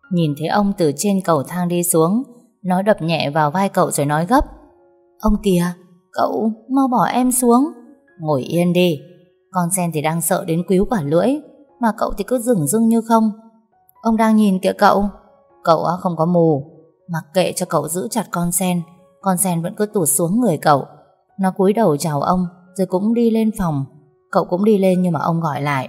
Nhìn thấy ông từ trên cầu thang đi xuống, nó đập nhẹ vào vai cậu rồi nói gấp: Ông kìa, cậu mau bỏ em xuống. Ngồi yên đi. Con sen thì đang sợ đến quýu cả lưỡi, mà cậu thì cứ dửng dưng như không. Ông đang nhìn kìa cậu. Cậu không có mù. Mặc kệ cho cậu giữ chặt con sen vẫn cứ tụt xuống người cậu. Nó cúi đầu chào ông rồi cũng đi lên phòng. Cậu cũng đi lên nhưng mà ông gọi lại.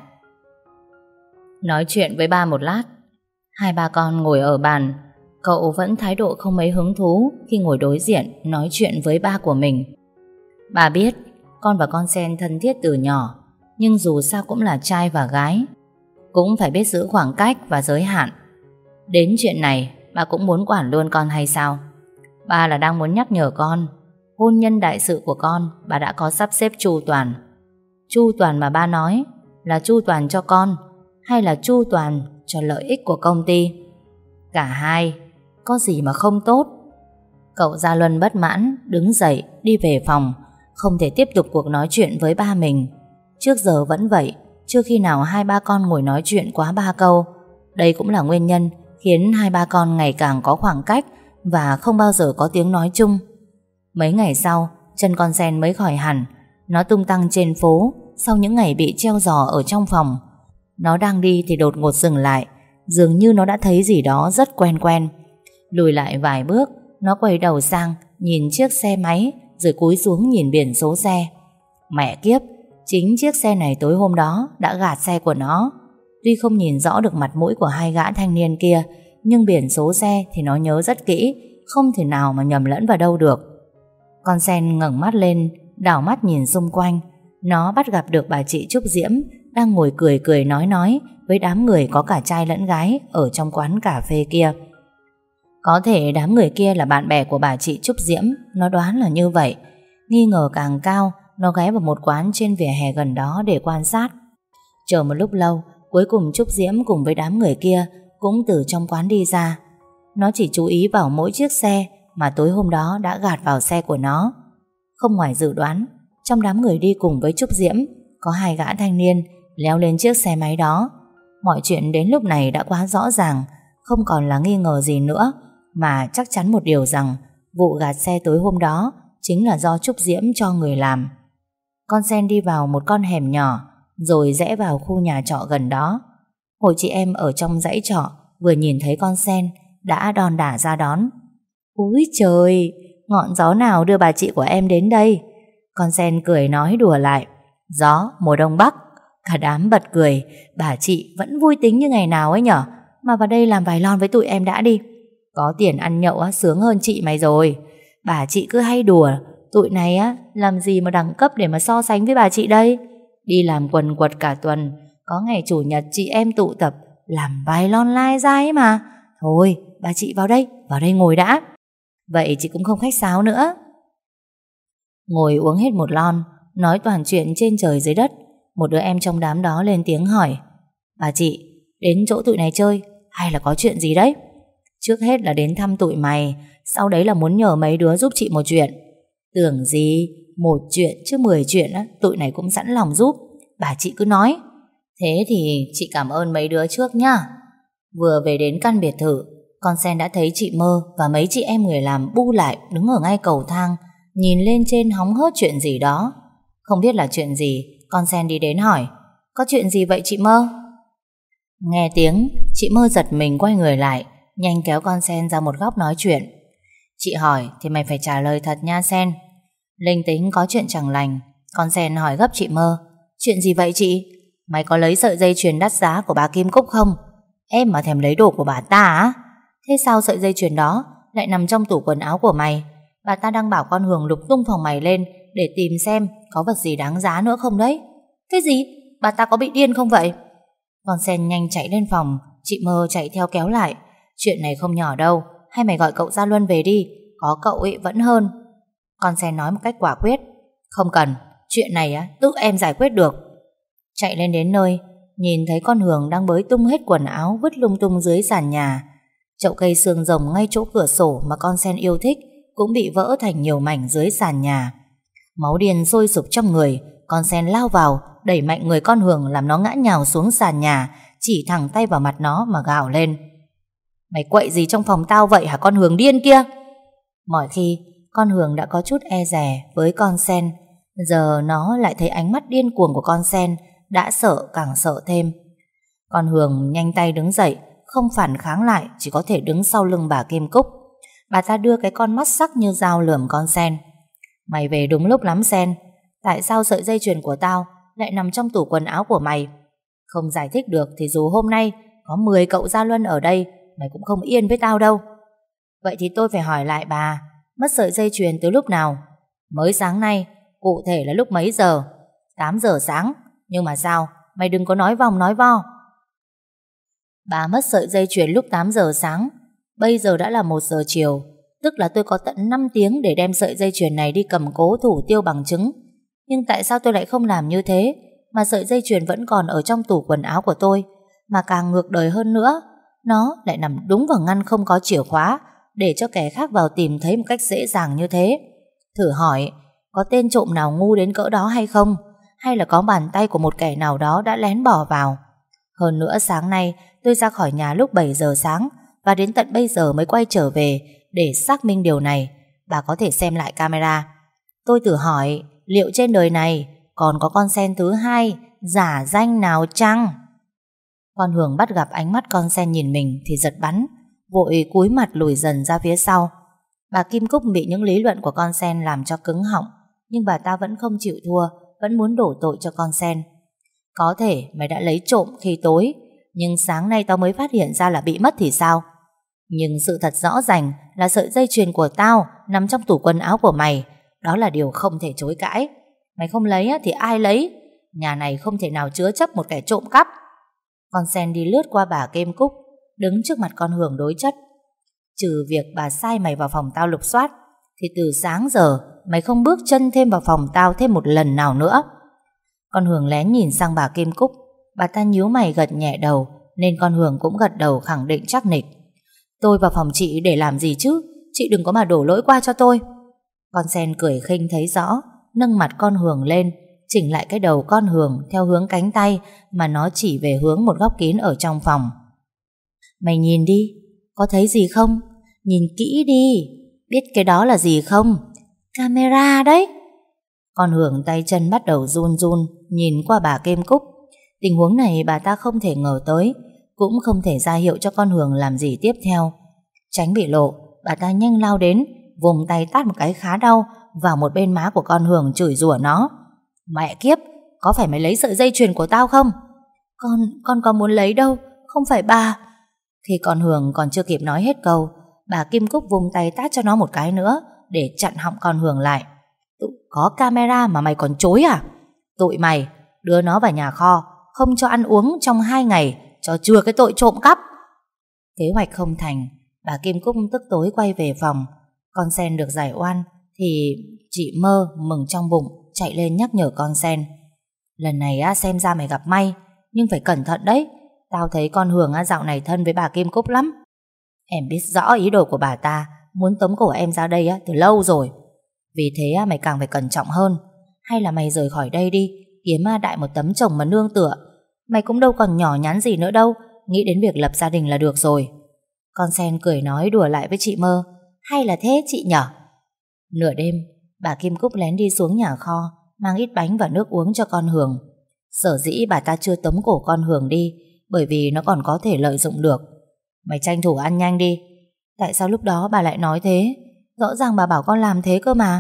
Nói chuyện với ba một lát. Hai ba con ngồi ở bàn. Cậu vẫn thái độ không mấy hứng thú khi ngồi đối diện nói chuyện với ba của mình. Bà biết con và con sen thân thiết từ nhỏ, nhưng dù sao cũng là trai và gái, cũng phải biết giữ khoảng cách và giới hạn. Đến chuyện này bà cũng muốn quản luôn con hay sao? Bà là đang muốn nhắc nhở con, hôn nhân đại sự của con bà đã có sắp xếp chu toàn. Chu toàn mà ba nói là chu toàn cho con hay là chu toàn cho lợi ích của công ty? Cả hai. Có gì mà không tốt? Cậu Gia Luân bất mãn đứng dậy đi về phòng, không thể tiếp tục cuộc nói chuyện với ba mình. Trước giờ vẫn vậy, chưa khi nào hai ba con ngồi nói chuyện quá ba câu. Đây cũng là nguyên nhân khiến hai ba con ngày càng có khoảng cách và không bao giờ có tiếng nói chung. Mấy ngày sau, chân con sen mới khỏi hẳn. Nó tung tăng trên phố sau những ngày bị treo giò ở trong phòng. Nó đang đi thì đột ngột dừng lại, dường như nó đã thấy gì đó rất quen quen. Lùi lại vài bước, nó quay đầu sang nhìn chiếc xe máy rồi cúi xuống nhìn biển số xe. Mẹ kiếp, chính chiếc xe này tối hôm đó đã gạt xe của nó. Tuy không nhìn rõ được mặt mũi của hai gã thanh niên kia, nhưng biển số xe thì nó nhớ rất kỹ, không thể nào mà nhầm lẫn vào đâu được. Con sen ngẩng mắt lên, đảo mắt nhìn xung quanh. Nó bắt gặp được bà chị Trúc Diễm đang ngồi cười cười nói với đám người có cả trai lẫn gái ở trong quán cà phê kia. Có thể đám người kia là bạn bè của bà chị Trúc Diễm, nó đoán là như vậy. Nghi ngờ càng cao, nó ghé vào một quán trên vỉa hè gần đó để quan sát. Chờ một lúc lâu, cuối cùng Trúc Diễm cùng với đám người kia cũng từ trong quán đi ra. Nó chỉ chú ý vào mỗi chiếc xe mà tối hôm đó đã gạt vào xe của nó. Không ngoài dự đoán, trong đám người đi cùng với Trúc Diễm có hai gã thanh niên leo lên chiếc xe máy đó. Mọi chuyện đến lúc này đã quá rõ ràng, không còn là nghi ngờ gì nữa, mà chắc chắn một điều rằng vụ gạt xe tối hôm đó chính là do Trúc Diễm cho người làm. Con sen đi vào một con hẻm nhỏ rồi rẽ vào khu nhà trọ gần đó. Hội chị em ở trong dãy trọ vừa nhìn thấy con sen đã đon đả ra đón. Úi trời, ngọn gió nào đưa bà chị của em đến đây? Con sen cười nói đùa lại. Gió mùa đông bắc. Cả đám bật cười. Bà chị vẫn vui tính như ngày nào ấy nhở. Mà vào đây làm vài lon với tụi em đã đi. Có tiền ăn nhậu á, sướng hơn chị mày rồi. Bà chị cứ hay đùa. Tụi này á, làm gì mà đẳng cấp để mà so sánh với bà chị đây. Đi làm quần quật cả tuần, có ngày chủ nhật chị em tụ tập làm vài lon lai ra ấy mà. Thôi, bà chị vào đây ngồi đã. Vậy chị cũng không khách sáo nữa. Ngồi uống hết một lon, nói toàn chuyện trên trời dưới đất. Một đứa em trong đám đó lên tiếng hỏi: Bà chị, đến chỗ tụi này chơi hay là có chuyện gì đấy? Trước hết là đến thăm tụi mày, sau đấy là muốn nhờ mấy đứa giúp chị một chuyện. Tưởng gì, một chuyện chứ 10 chuyện á, tụi này cũng sẵn lòng giúp. Bà chị cứ nói. Thế thì chị cảm ơn mấy đứa trước nhá. Vừa về đến căn biệt thự, con sen đã thấy chị Mơ và mấy chị em người làm bu lại đứng ở ngay cầu thang, nhìn lên trên hóng hớt chuyện gì đó. Không biết là chuyện gì, con sen đi đến hỏi: Có chuyện gì vậy chị Mơ? Nghe tiếng, chị Mơ giật mình quay người lại, nhanh kéo con sen ra một góc nói chuyện. Chị hỏi thì mày phải trả lời thật nha Sen. Linh tính có chuyện chẳng lành. Con sen hỏi gấp chị Mơ: Chuyện gì vậy chị? Mày có lấy sợi dây chuyền đắt giá của bà Kim Cúc không? Em mà thèm lấy đồ của bà ta á? Thế sao sợi dây chuyền đó lại nằm trong tủ quần áo của mày? Bà ta đang bảo con Hường lục tung phòng mày lên để tìm xem có vật gì đáng giá nữa không đấy. Cái gì? Bà ta có bị điên không vậy? Con sen nhanh chạy lên phòng. Chị Mơ chạy theo kéo lại: Chuyện này không nhỏ đâu, hay mày gọi cậu Gia Luân về đi, có cậu ấy vẫn hơn. Con sen nói một cách quả quyết: Không cần, chuyện này á tự em giải quyết được. Chạy lên đến nơi, nhìn thấy con Hường đang bới tung hết quần áo vứt lung tung dưới sàn nhà. Chậu cây xương rồng ngay chỗ cửa sổ mà con sen yêu thích cũng bị vỡ thành nhiều mảnh dưới sàn nhà. Máu điên sôi sục trong người, con sen lao vào đẩy mạnh người con Hường làm nó ngã nhào xuống sàn nhà, chỉ thẳng tay vào mặt nó mà gào lên: Mày quậy gì trong phòng tao vậy hả con Hường điên kia? Mọi khi con Hường đã có chút e dè với con Sen, giờ nó lại thấy ánh mắt điên cuồng của con Sen, đã sợ càng sợ thêm. Con Hường nhanh tay đứng dậy, không phản kháng lại, chỉ có thể đứng sau lưng bà Kim Cúc. Bà ta đưa cái con mắt sắc như dao lườm con Sen. Mày về đúng lúc lắm Sen. Tại sao sợi dây chuyền của tao lại nằm trong tủ quần áo của mày? Không giải thích được thì dù hôm nay có 10 cậu Gia Luân ở đây, mày cũng không yên với tao đâu. Vậy thì tôi phải hỏi lại bà, mất sợi dây chuyền từ lúc nào? Mới sáng nay. Cụ thể là lúc mấy giờ? 8 giờ sáng. Nhưng mà sao? Mày đừng có nói vòng nói vo. Bà mất sợi dây chuyền lúc 8 giờ sáng. Bây giờ đã là 1 giờ chiều, tức là tôi có tận 5 tiếng để đem sợi dây chuyền này đi cầm cố thủ tiêu bằng chứng. Nhưng tại sao tôi lại không làm như thế, mà sợi dây chuyền vẫn còn ở trong tủ quần áo của tôi? Mà càng ngược đời hơn nữa, nó lại nằm đúng vào ngăn không có chìa khóa, để cho kẻ khác vào tìm thấy một cách dễ dàng như thế. Thử hỏi, có tên trộm nào ngu đến cỡ đó hay không? Hay là có bàn tay của một kẻ nào đó đã lén bỏ vào? Hơn nữa sáng nay tôi ra khỏi nhà lúc 7 giờ sáng và đến tận bây giờ mới quay trở về để xác minh điều này. Bà có thể xem lại camera. Tôi tự hỏi, liệu trên đời này còn có con Sen thứ hai giả danh nào chăng? Con Hường bắt gặp ánh mắt con Sen nhìn mình thì giật bắn, vội cúi mặt lùi dần ra phía sau. Bà Kim Cúc bị những lý luận của con Sen làm cho cứng họng, nhưng bà ta vẫn không chịu thua, vẫn muốn đổ tội cho con Sen. Có thể mày đã lấy trộm khi tối, nhưng sáng nay tao mới phát hiện ra là bị mất thì sao? Nhưng sự thật rõ ràng là sợi dây chuyền của tao nằm trong tủ quần áo của mày. Đó là điều không thể chối cãi. Mày không lấy thì ai lấy? Nhà này không thể nào chứa chấp một kẻ trộm cắp. Con Sen đi lướt qua bà Kim Cúc, đứng trước mặt con Hường đối chất. Trừ việc bà sai mày vào phòng tao lục soát, thì từ sáng giờ mày không bước chân thêm vào phòng tao thêm một lần nào nữa. Con Hường lén nhìn sang bà Kim Cúc. Bà ta nhíu mày gật nhẹ đầu, nên con Hường cũng gật đầu khẳng định chắc nịch. Tôi vào phòng chị để làm gì chứ? Chị đừng có mà đổ lỗi qua cho tôi. Con Sen cười khinh thấy rõ, nâng mặt con Hường lên, chỉnh lại cái đầu con Hường theo hướng cánh tay mà nó chỉ về hướng một góc kín ở trong phòng. Mày nhìn đi, có thấy gì không? Nhìn kỹ đi, biết cái đó là gì không? Camera đấy. Con Hường tay chân bắt đầu run run, nhìn qua bà Kim Cúc. Tình huống này bà ta không thể ngờ tới, cũng không thể ra hiệu cho con Hường làm gì tiếp theo. Tránh bị lộ, bà ta nhanh lao đến, vùng tay tát một cái khá đau vào một bên má của con Hường, chửi rủa nó. Mẹ kiếp, có phải mày lấy sợi dây chuyền của tao không? Con có muốn lấy đâu, không phải bà. Khi con Hường còn chưa kịp nói hết câu, bà Kim Cúc vùng tay tát cho nó một cái nữa để chặn họng con Hường lại. Có camera mà mày còn chối à? Tụi mày đưa nó vào nhà kho, không cho ăn uống trong 2 ngày, cho chừa cái tội trộm cắp. Kế hoạch không thành, bà Kim Cúc tức tối quay về phòng. Con Sen được giải oan thì chị Mơ mừng trong bụng, chạy lên nhắc nhở con Sen. Lần này xem ra mày gặp may, nhưng phải cẩn thận đấy. Tao thấy con Hường dạo này thân với bà Kim Cúc lắm. Em biết rõ ý đồ của bà ta, muốn tống cổ em ra đây từ lâu rồi. Vì thế mày càng phải cẩn trọng hơn. Hay là mày rời khỏi đây đi, kiếm đại một tấm chồng mà nương tựa. Mày cũng đâu còn nhỏ nhắn gì nữa đâu, nghĩ đến việc lập gia đình là được rồi. Con Sen cười nói đùa lại với chị Mơ. Hay là thế chị nhở? Nửa đêm, bà Kim Cúc lén đi xuống nhà kho, mang ít bánh và nước uống cho con Hường. Sở dĩ bà ta chưa tống cổ con Hường đi, bởi vì nó còn có thể lợi dụng được. Mày tranh thủ ăn nhanh đi. Tại sao lúc đó bà lại nói thế? Rõ ràng bà bảo con làm thế cơ mà.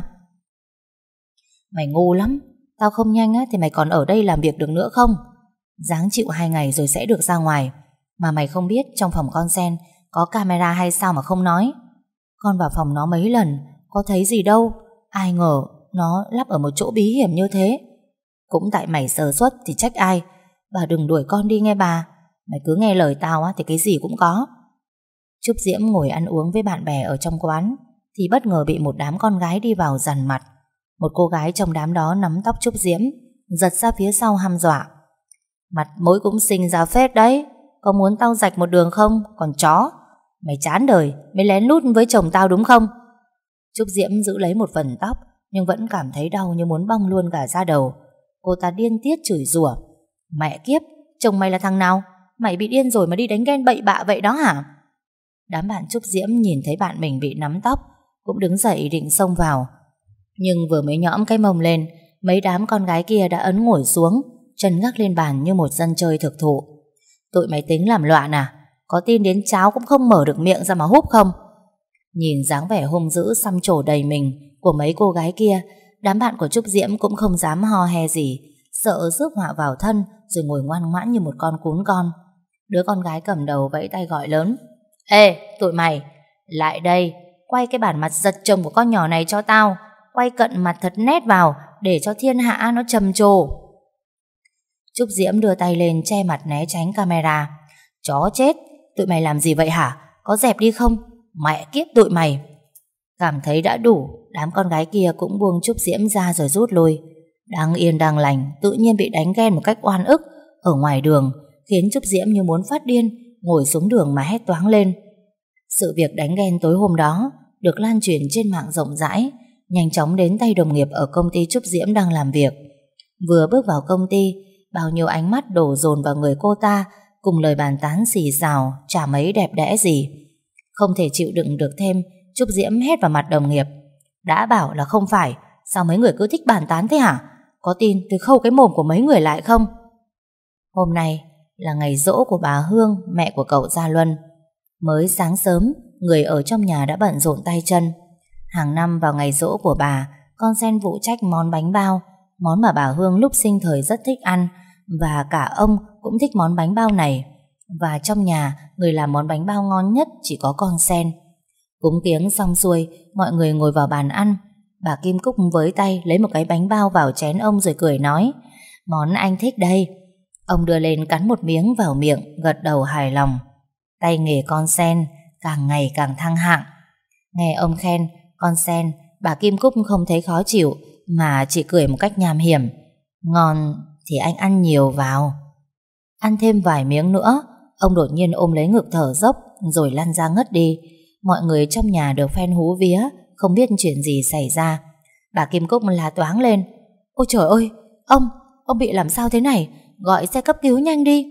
Mày ngu lắm. Tao không nhanh thì mày còn ở đây làm việc được nữa không? Ráng chịu 2 ngày rồi sẽ được ra ngoài. Mà mày không biết trong phòng con Sen có camera hay sao mà không nói? Con vào phòng nó mấy lần, có thấy gì đâu. Ai ngờ nó lắp ở một chỗ bí hiểm như thế. Cũng tại mày sơ suất thì trách ai. Bà đừng đuổi con đi nghe bà. Mày cứ nghe lời tao thì cái gì cũng có. Trúc Diễm ngồi ăn uống với bạn bè ở trong quán thì bất ngờ bị một đám con gái đi vào dằn mặt. Một cô gái trong đám đó nắm tóc Trúc Diễm, giật ra phía sau hăm dọa. Mặt mũi cũng xinh ra phết đấy. Có muốn tao rạch một đường không? Còn chó, mày chán đời mới lén lút với chồng tao đúng không? Trúc Diễm giữ lấy một phần tóc, nhưng vẫn cảm thấy đau như muốn bong luôn cả da đầu. Cô ta điên tiết chửi rủa. Mẹ kiếp, chồng mày là thằng nào? Mày bị điên rồi mà đi đánh ghen bậy bạ vậy đó hả? Đám bạn Trúc Diễm nhìn thấy bạn mình bị nắm tóc cũng đứng dậy định xông vào. Nhưng vừa mới nhõm cái mông lên, mấy đám con gái kia đã ấn ngồi xuống, chân gác lên bàn như một dân chơi thực thụ. Tụi mày tính làm loạn à? Có tin đến cháo cũng không mở được miệng ra mà húp không? Nhìn dáng vẻ hung dữ xăm trổ đầy mình của mấy cô gái kia, đám bạn của Trúc Diễm cũng không dám ho he gì, sợ rước họa vào thân, rồi ngồi ngoan ngoãn như một con cún con. Đứa con gái cầm đầu vẫy tay gọi lớn: Ê, tụi mày, lại đây, quay cái bản mặt giật chồng của con nhỏ này cho tao. Quay cận mặt thật nét vào, để cho thiên hạ nó trầm trồ. Trúc Diễm đưa tay lên che mặt né tránh camera. Chó chết, tụi mày làm gì vậy hả? Có dẹp đi không? Mẹ kiếp tụi mày. Cảm thấy đã đủ, đám con gái kia cũng buông Trúc Diễm ra rồi rút lui. Đang yên đang lành, tự nhiên bị đánh ghen một cách oan ức ở ngoài đường, khiến Trúc Diễm như muốn phát điên, ngồi xuống đường mà hét toáng lên. Sự việc đánh ghen tối hôm đó được lan truyền trên mạng rộng rãi, nhanh chóng đến tay đồng nghiệp ở công ty Trúc Diễm đang làm việc. Vừa bước vào công ty, bao nhiêu ánh mắt đổ dồn vào người cô ta, cùng lời bàn tán xì xào, chả mấy đẹp đẽ gì. Không thể chịu đựng được thêm, Trúc Diễm hét vào mặt đồng nghiệp: Đã bảo là không phải, sao mấy người cứ thích bàn tán thế hả? Có tin tôi khâu cái mồm của mấy người lại không? Hôm nay là ngày giỗ của bà Hương, mẹ của cậu Gia Luân. Mới sáng sớm, người ở trong nhà đã bận rộn tay chân. Hàng năm vào ngày giỗ của bà, con Sen phụ trách món bánh bao, món mà bà Hương lúc sinh thời rất thích ăn, và cả ông cũng thích món bánh bao này. Và trong nhà, người làm món bánh bao ngon nhất chỉ có con Sen. Cúng kiếng xong xuôi, mọi người ngồi vào bàn ăn. Bà Kim Cúc với tay lấy một cái bánh bao vào chén ông rồi cười nói: Món anh thích đây. Ông đưa lên cắn một miếng vào miệng, gật đầu hài lòng. Tay nghề con Sen càng ngày càng thăng hạng. Nghe ông khen con Sen, bà Kim Cúc không thấy khó chịu, mà chỉ cười một cách nham hiểm: Ngon thì anh ăn nhiều vào. Ăn thêm vài miếng nữa, ông đột nhiên ôm lấy ngực thở dốc, rồi lăn ra ngất đi. Mọi người trong nhà được phen hú vía, không biết chuyện gì xảy ra. Bà Kim Cúc la toáng lên: Ôi trời ơi, ông bị làm sao thế này? Gọi xe cấp cứu nhanh đi.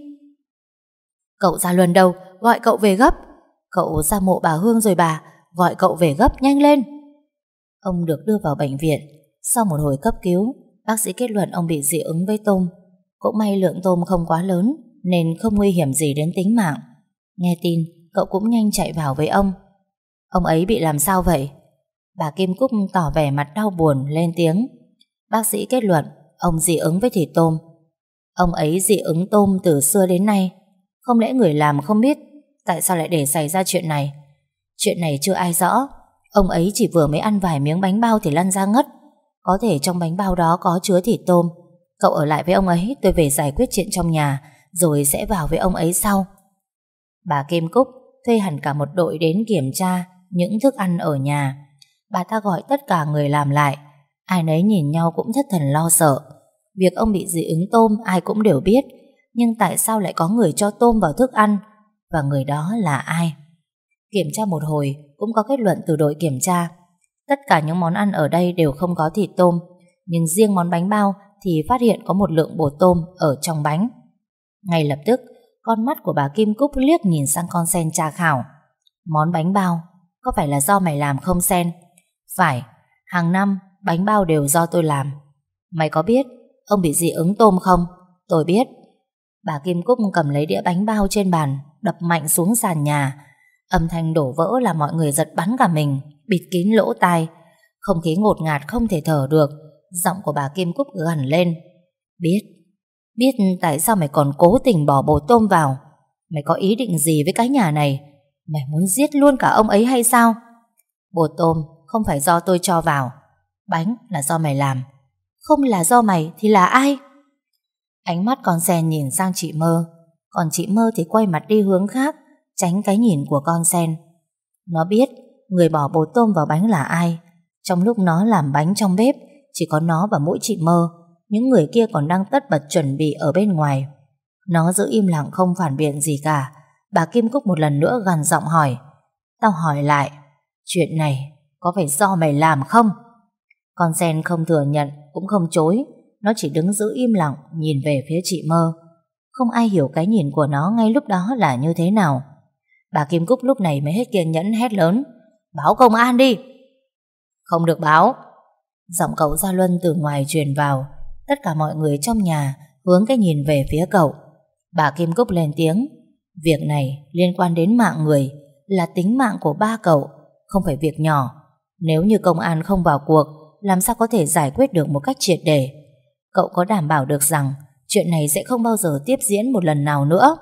Cậu Gia Luân đâu? Gọi cậu về gấp. Cậu ra mộ bà Hương rồi bà, gọi cậu về gấp, nhanh lên. Ông được đưa vào bệnh viện. Sau một hồi cấp cứu, bác sĩ kết luận ông bị dị ứng với tôm. Cũng may lượng tôm không quá lớn, nên không nguy hiểm gì đến tính mạng. Nghe tin, cậu cũng nhanh chạy vào với ông. Ông ấy bị làm sao vậy? Bà Kim Cúc tỏ vẻ mặt đau buồn lên tiếng. Bác sĩ kết luận ông dị ứng với thịt tôm. Ông ấy dị ứng tôm từ xưa đến nay. Không lẽ người làm không biết tại sao lại để xảy ra chuyện này? Chuyện này chưa ai rõ. Ông ấy chỉ vừa mới ăn vài miếng bánh bao thì lăn ra ngất. Có thể trong bánh bao đó có chứa thịt tôm. Cậu ở lại với ông ấy, tôi về giải quyết chuyện trong nhà, rồi sẽ vào với ông ấy sau. Bà Kim Cúc thuê hẳn cả một đội đến kiểm tra những thức ăn ở nhà. Bà ta gọi tất cả người làm lại. Ai nấy nhìn nhau cũng thất thần lo sợ. Việc ông bị dị ứng tôm ai cũng đều biết, nhưng tại sao lại có người cho tôm vào thức ăn? Và người đó là ai? Kiểm tra một hồi cũng có kết luận từ đội kiểm tra. Tất cả những món ăn ở đây đều không có thịt tôm, nhưng riêng món bánh bao thì phát hiện có một lượng bột tôm ở trong bánh. Ngay lập tức, con mắt của bà Kim Cúc liếc nhìn sang con Sen tra khảo. Món bánh bao, có phải là do mày làm không Sen? Phải, hàng năm bánh bao đều do tôi làm. Mày có biết ông bị dị ứng tôm không? Tôi biết. Bà Kim Cúc cầm lấy đĩa bánh bao trên bàn, đập mạnh xuống sàn nhà. Âm thanh đổ vỡ làm mọi người giật bắn cả mình, bịt kín lỗ tai. Không khí ngột ngạt không thể thở được. Giọng của bà Kim Cúc gằn lên. Biết tại sao mày còn cố tình bỏ bột tôm vào? Mày có ý định gì với cái nhà này? Mày muốn giết luôn cả ông ấy hay sao? Bột tôm không phải do tôi cho vào. Bánh là do mày làm. Không là do mày thì là ai? Ánh mắt con Sen nhìn sang chị Mơ, còn chị Mơ thì quay mặt đi hướng khác, tránh cái nhìn của con Sen. Nó biết người bỏ bột tôm vào bánh là ai. Trong lúc nó làm bánh trong bếp, chỉ có nó và mỗi chị Mơ. Những người kia còn đang tất bật chuẩn bị ở bên ngoài. Nó giữ im lặng không phản biện gì cả. Bà Kim Cúc một lần nữa gằn giọng hỏi. Tao hỏi lại, chuyện này có phải do mày làm không? Con Sen không thừa nhận cũng không chối. Nó chỉ đứng giữ im lặng nhìn về phía chị Mơ. Không ai hiểu cái nhìn của nó ngay lúc đó là như thế nào. Bà Kim Cúc lúc này mới hết kiên nhẫn hét lớn: Báo công an đi! Không được báo. Giọng cậu Gia Luân từ ngoài truyền vào. Tất cả mọi người trong nhà hướng cái nhìn về phía cậu. Bà Kim Cúc lên tiếng: Việc này liên quan đến mạng người, là tính mạng của ba cậu, không phải việc nhỏ. Nếu như công an không vào cuộc, làm sao có thể giải quyết được một cách triệt để? Cậu có đảm bảo được rằng chuyện này sẽ không bao giờ tiếp diễn một lần nào nữa?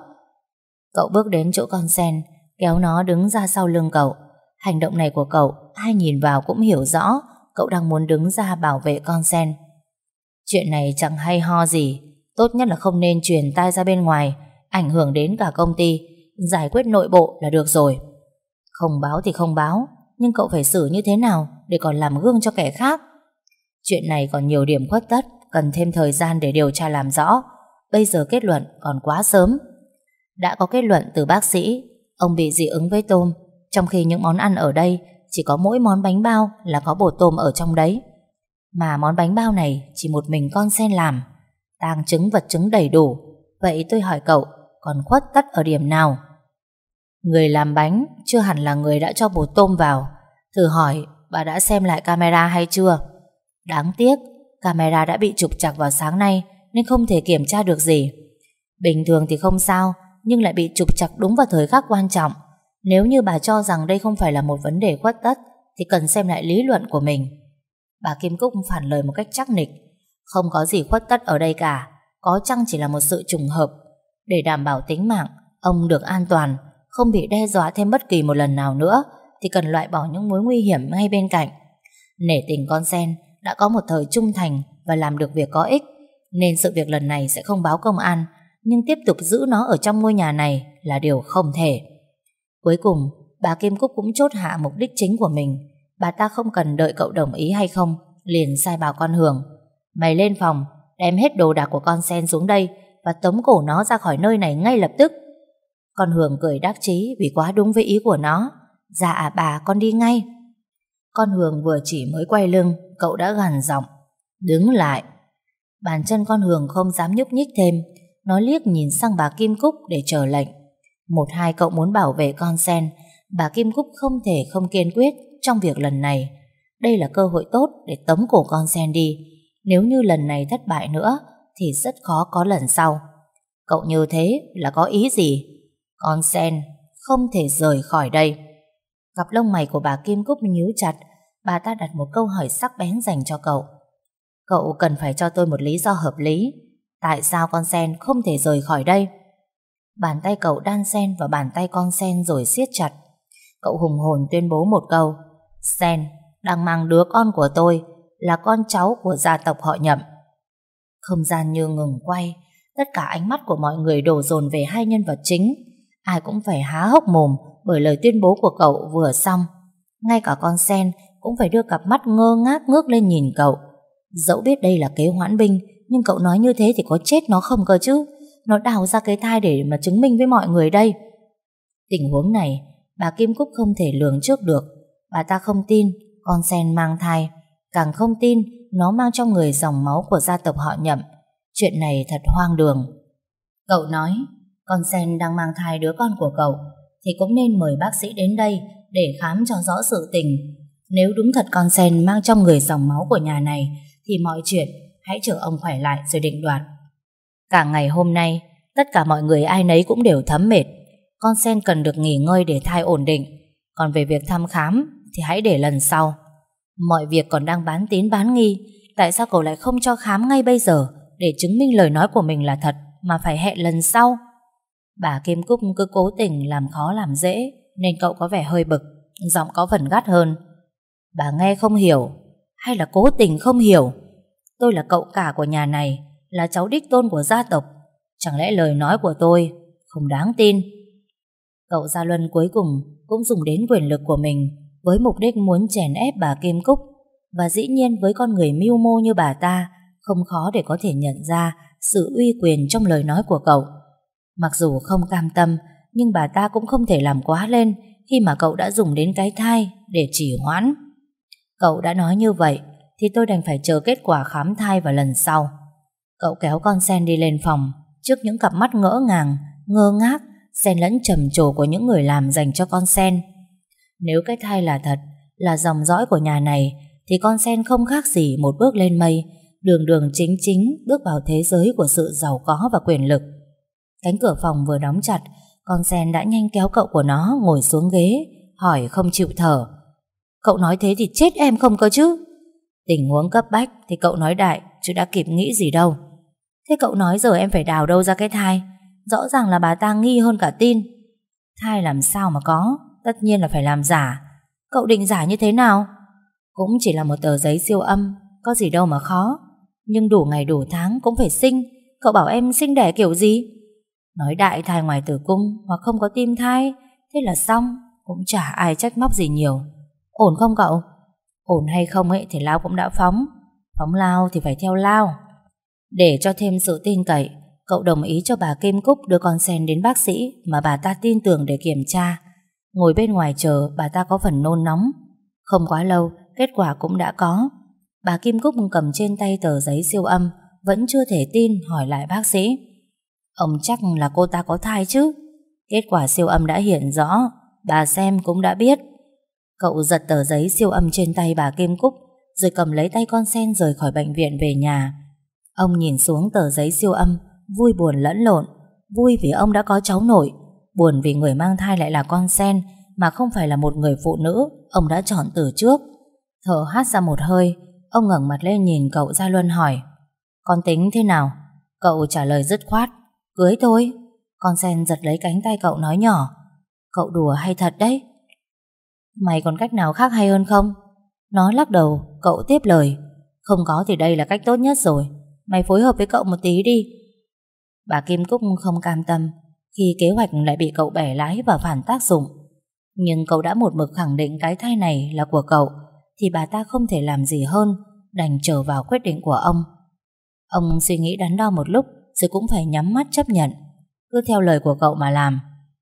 Cậu bước đến chỗ con sen, kéo nó đứng ra sau lưng cậu. Hành động này của cậu, ai nhìn vào cũng hiểu rõ cậu đang muốn đứng ra bảo vệ con sen. Chuyện này chẳng hay ho gì, tốt nhất là không nên truyền tai ra bên ngoài, ảnh hưởng đến cả công ty. Giải quyết nội bộ là được rồi. Không báo thì không báo, nhưng cậu phải xử như thế nào để còn làm gương cho kẻ khác? Chuyện này còn nhiều điểm khuất tất, cần thêm thời gian để điều tra làm rõ. Bây giờ kết luận còn quá sớm. Đã có kết luận từ bác sĩ, ông bị dị ứng với tôm, trong khi những món ăn ở đây chỉ có mỗi món bánh bao là có bột tôm ở trong đấy. Mà món bánh bao này chỉ một mình con sen làm, tang chứng vật chứng đầy đủ. Vậy tôi hỏi cậu, còn khuất tất ở điểm nào? Người làm bánh chưa hẳn là người đã cho bột tôm vào. Thử hỏi bà đã xem lại camera hay chưa? Đáng tiếc camera đã bị trục trặc vào sáng nay, nên không thể kiểm tra được gì. Bình thường thì không sao, nhưng lại bị trục trặc đúng vào thời khắc quan trọng. Nếu như bà cho rằng đây không phải là một vấn đề khuất tất, thì cần xem lại lý luận của mình. Bà Kim Cúc phản lời một cách chắc nịch: Không có gì khuất tất ở đây cả, có chăng chỉ là một sự trùng hợp. Để đảm bảo tính mạng ông được an toàn, không bị đe dọa thêm bất kỳ một lần nào nữa, thì cần loại bỏ những mối nguy hiểm ngay bên cạnh. Nể tình con sen đã có một thời trung thành và làm được việc có ích, nên sự việc lần này sẽ không báo công an, nhưng tiếp tục giữ nó ở trong ngôi nhà này là điều không thể. Cuối cùng bà Kim Cúc cũng chốt hạ mục đích chính của mình. Bà ta không cần đợi cậu đồng ý hay không, liền sai bảo con Hường: Mày lên phòng, đem hết đồ đạc của con sen xuống đây và tống cổ nó ra khỏi nơi này ngay lập tức. Con Hường cười đắc chí vì quá đúng với ý của nó: Dạ bà, con đi ngay. Con Hường vừa chỉ mới quay lưng, cậu đã gằn giọng: Đứng lại. Bàn chân con Hường không dám nhúc nhích thêm. Nó liếc nhìn sang bà Kim Cúc để chờ lệnh. Một hai cậu muốn bảo vệ con sen, bà Kim Cúc không thể không kiên quyết trong việc lần này. Đây là cơ hội tốt để tống cổ con sen đi. Nếu như lần này thất bại nữa thì rất khó có lần sau. Cậu như thế là có ý gì? Con sen không thể rời khỏi đây. Cặp lông mày của bà Kim Cúc nhíu chặt. Bà ta đặt một câu hỏi sắc bén dành cho cậu. Cậu cần phải cho tôi một lý do hợp lý. Tại sao con sen không thể rời khỏi đây? Bàn tay cậu đan xen vào bàn tay con sen rồi siết chặt. Cậu hùng hồn tuyên bố một câu: Sen đang mang đứa con của tôi, là con cháu của gia tộc họ Nhậm. Không gian như ngừng quay. Tất cả ánh mắt của mọi người đổ dồn về hai nhân vật chính. Ai cũng phải há hốc mồm bởi lời tuyên bố của cậu vừa xong. Ngay cả con sen cũng phải đưa cặp mắt ngơ ngác ngước lên nhìn cậu. Dẫu biết đây là kế hoãn binh, nhưng cậu nói như thế thì có chết nó không cơ chứ? Nó đào ra cái thai để mà chứng minh với mọi người đây. Tình huống này bà Kim Cúc không thể lường trước được. Bà ta không tin con sen mang thai, càng không tin nó mang trong người dòng máu của gia tộc họ Nhậm. Chuyện này thật hoang đường. Cậu nói con sen đang mang thai đứa con của cậu thì cũng nên mời bác sĩ đến đây để khám cho rõ sự tình. Nếu đúng thật con sen mang trong người dòng máu của nhà này thì mọi chuyện hãy chờ ông khỏe lại rồi định đoạt. Cả ngày hôm nay tất cả mọi người ai nấy cũng đều thấm mệt. Con sen cần được nghỉ ngơi để thai ổn định. Còn về việc thăm khám thì hãy để lần sau. Mọi việc còn đang bán tín bán nghi. Tại sao cậu lại không cho khám ngay bây giờ để chứng minh lời nói của mình là thật, mà phải hẹn lần sau? Bà Kim Cúc cứ cố tình làm khó làm dễ, nên cậu có vẻ hơi bực, giọng có phần gắt hơn. Bà nghe không hiểu hay là cố tình không hiểu? Tôi là cậu cả của nhà này, là cháu đích tôn của gia tộc. Chẳng lẽ lời nói của tôi không đáng tin? Cậu Gia Luân cuối cùng cũng dùng đến quyền lực của mình với mục đích muốn chèn ép bà Kim Cúc. Và dĩ nhiên với con người mưu mô như bà ta, không khó để có thể nhận ra sự uy quyền trong lời nói của cậu. Mặc dù không cam tâm, nhưng bà ta cũng không thể làm quá lên khi mà cậu đã dùng đến cái thai để trì hoãn. Cậu đã nói như vậy thì tôi đành phải chờ kết quả khám thai vào lần sau. Cậu kéo con sen đi lên phòng trước những cặp mắt ngỡ ngàng, ngơ ngác xen lẫn trầm trồ của những người làm dành cho con sen. Nếu cái thai là thật, là dòng dõi của nhà này, thì con sen không khác gì một bước lên mây, đường đường chính chính bước vào thế giới của sự giàu có và quyền lực. Cánh cửa phòng vừa đóng chặt, con sen đã nhanh kéo cậu của nó ngồi xuống ghế, hỏi không chịu thở: "Cậu nói thế thì chết em không cơ chứ?" "Tình huống cấp bách thì cậu nói đại, chứ đã kịp nghĩ gì đâu." "Thế cậu nói giờ em phải đào đâu ra cái thai? Rõ ràng là bà ta nghi hơn cả tin." "Thai làm sao mà có, tất nhiên là phải làm giả." "Cậu định giả như thế nào?" "Cũng chỉ là một tờ giấy siêu âm, có gì đâu mà khó. Nhưng đủ ngày đủ tháng cũng phải sinh. Cậu bảo em sinh đẻ kiểu gì?" "Nói đại thai ngoài tử cung hoặc không có tim thai, thế là xong, cũng chả ai trách móc gì nhiều." "Ổn không cậu?" "Ổn hay không ấy thì Lao cũng đã phóng. Phóng Lao thì phải theo Lao." Để cho thêm sự tin cậy, cậu đồng ý cho bà Kim Cúc đưa con sen đến bác sĩ mà bà ta tin tưởng để kiểm tra. Ngồi bên ngoài chờ, bà ta có phần nôn nóng. Không quá lâu, kết quả cũng đã có. Bà Kim Cúc cầm trên tay tờ giấy siêu âm, vẫn chưa thể tin, hỏi lại bác sĩ: "Ông chắc là cô ta có thai chứ?" "Kết quả siêu âm đã hiện rõ, bà xem cũng đã biết." Cậu giật tờ giấy siêu âm trên tay bà Kim Cúc, rồi cầm lấy tay con sen rời khỏi bệnh viện về nhà. Ông nhìn xuống tờ giấy siêu âm, vui buồn lẫn lộn. Vui vì ông đã có cháu nội, buồn vì người mang thai lại là con sen, mà không phải là một người phụ nữ ông đã chọn từ trước. Thở hắt ra một hơi, ông ngẩng mặt lên nhìn cậu Gia Luân hỏi: "Con tính thế nào?" Cậu trả lời dứt khoát: "Cưới thôi." Con sen giật lấy cánh tay cậu nói nhỏ: "Cậu đùa hay thật đấy?" "Mày còn cách nào khác hay hơn không?" Nó lắc đầu. Cậu tiếp lời: "Không có thì đây là cách tốt nhất rồi. Mày phối hợp với cậu một tí đi." Bà Kim Cúc không cam tâm khi kế hoạch lại bị cậu bẻ lái và phản tác dụng. Nhưng cậu đã một mực khẳng định cái thai này là của cậu, thì bà ta không thể làm gì hơn, đành trở vào quyết định của ông. Ông suy nghĩ đắn đo một lúc, rồi cũng phải nhắm mắt chấp nhận. Cứ theo lời của cậu mà làm.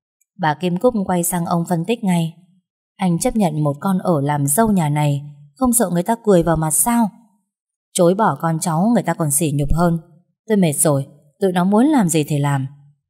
Bà Kim Cúc quay sang ông phân tích ngay: "Anh chấp nhận một con ở làm dâu nhà này, không sợ người ta cười vào mặt sao? Chối bỏ con cháu người ta còn sỉ nhục hơn. Tôi mệt rồi, tụi nó muốn làm gì thì làm."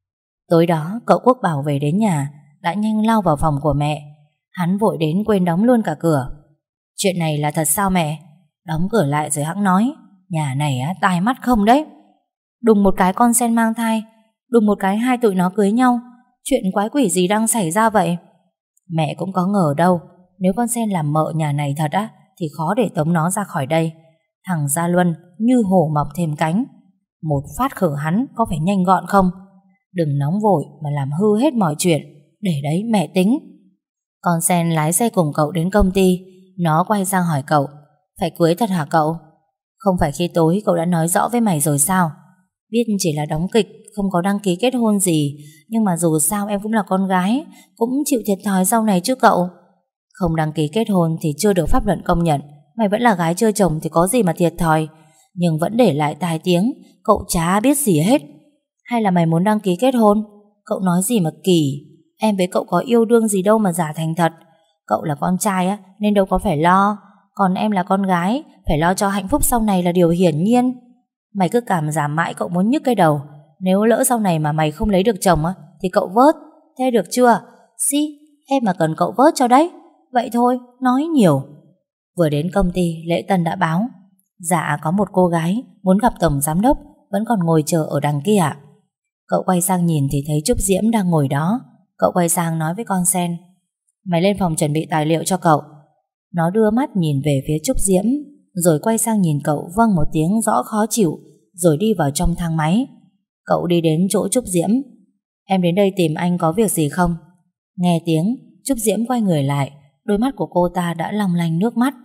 Tối đó cậu Quốc Bảo về đến nhà đã nhanh lao vào phòng của mẹ. Hắn vội đến quên đóng luôn cả cửa. "Chuyện này là thật sao mẹ?" "Đóng cửa lại rồi hẵng nói. Nhà này á, tai mắt không đấy. Đùng một cái con sen mang thai, đùng một cái hai tụi nó cưới nhau. Chuyện quái quỷ gì đang xảy ra vậy?" "Mẹ cũng có ngờ đâu. Nếu con sen làm mợ nhà này thật á, thì khó để tống nó ra khỏi đây. Thằng Gia Luân như hổ mọc thêm cánh. Một phát khử hắn có phải nhanh gọn không? Đừng nóng vội mà làm hư hết mọi chuyện. Để đấy mẹ tính." Con sen lái xe cùng cậu đến công ty. Nó quay sang hỏi cậu: "Phải cưới thật hả cậu?" "Không phải khi tối cậu đã nói rõ với mày rồi sao? Biết chỉ là đóng kịch, không có đăng ký kết hôn gì, nhưng mà dù sao em cũng là con gái, cũng chịu thiệt thòi sau này chứ cậu." "Không đăng ký kết hôn thì chưa được pháp luật công nhận. Mày vẫn là gái chưa chồng thì có gì mà thiệt thòi. Nhưng vẫn để lại tai tiếng, cậu chả biết gì hết. Hay là mày muốn đăng ký kết hôn?" "Cậu nói gì mà kỳ. Em với cậu có yêu đương gì đâu mà giả thành thật. Cậu là con trai á, nên đâu có phải lo. Còn em là con gái, phải lo cho hạnh phúc sau này là điều hiển nhiên. Mày cứ cảm giảm mãi cậu muốn nhức cái đầu. Nếu lỡ sau này mà mày không lấy được chồng á, thì cậu vớt. Thế được chưa? Xí, em mà cần cậu vớt cho đấy. Vậy thôi, nói nhiều." Vừa đến công ty, lễ tân đã báo: "Dạ có một cô gái muốn gặp tổng giám đốc, vẫn còn ngồi chờ ở đằng kia ạ." Cậu quay sang nhìn thì thấy Trúc Diễm đang ngồi đó. Cậu quay sang nói với con sen: "Mày lên phòng chuẩn bị tài liệu cho cậu." Nó đưa mắt nhìn về phía Trúc Diễm, rồi quay sang nhìn cậu vâng một tiếng rõ khó chịu, rồi đi vào trong thang máy. Cậu đi đến chỗ Trúc Diễm: "Em đến đây tìm anh có việc gì không?" Nghe tiếng, Trúc Diễm quay người lại. Đôi mắt của cô ta đã long lanh nước mắt.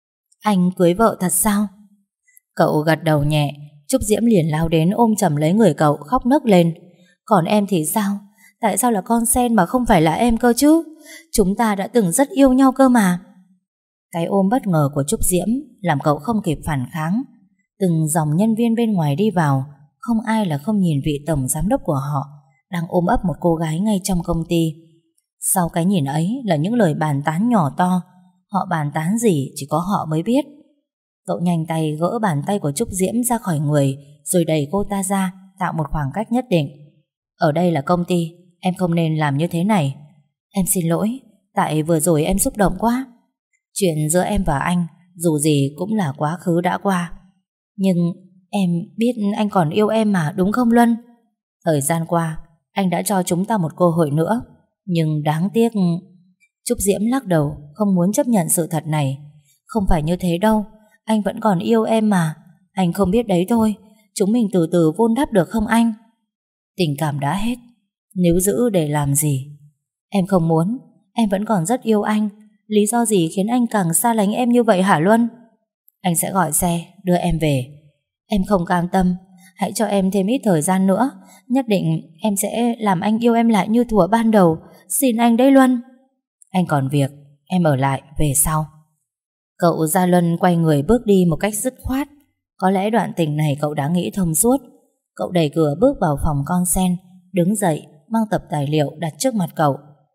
"Anh cưới vợ thật sao?" Cậu gật đầu nhẹ. Trúc Diễm liền lao đến ôm chầm lấy người cậu, khóc nấc lên: "Còn em thì sao? Tại sao là con sen mà không phải là em cơ chứ? Chúng ta đã từng rất yêu nhau cơ mà." Cái ôm bất ngờ của Trúc Diễm làm cậu không kịp phản kháng. Từng dòng nhân viên bên ngoài đi vào, không ai là không nhìn vị tổng giám đốc của họ đang ôm ấp một cô gái ngay trong công ty. Sau cái nhìn ấy là những lời bàn tán nhỏ to. Họ bàn tán gì chỉ có họ mới biết. Cậu nhanh tay gỡ bàn tay của Trúc Diễm ra khỏi người, rồi đẩy cô ta ra, tạo một khoảng cách nhất định. "Ở đây là công ty, em không nên làm như thế này. Em xin lỗi, tại vừa rồi em xúc động quá. Chuyện giữa em và anh dù gì cũng là quá khứ đã qua. Nhưng em biết anh còn yêu em mà, đúng không Luân? Thời gian qua anh đã cho chúng ta một cơ hội nữa, nhưng đáng tiếc. Trúc Diễm lắc đầu, không muốn chấp nhận sự thật này. Không phải như thế đâu, anh vẫn còn yêu em mà. Anh không biết đấy thôi. Chúng mình từ từ vun đắp được không anh? Tình cảm đã hết, nếu giữ để làm gì? Em không muốn. Em vẫn còn rất yêu anh. Lý do gì khiến anh càng xa lánh em như vậy hả Luân? Anh sẽ gọi xe đưa em về. Em không cam tâm. Hãy cho em thêm ít thời gian nữa. Nhất định em sẽ làm anh yêu em lại như thuở ban đầu. Xin anh đấy Luân. Anh còn việc, em ở lại về sau. Cậu Gia Luân quay người bước đi một cách dứt khoát. Có lẽ đoạn tình này cậu đã nghĩ thông suốt. Cậu đẩy cửa bước vào phòng con sen, đứng dậy mang tập tài liệu đặt trước mặt cậu.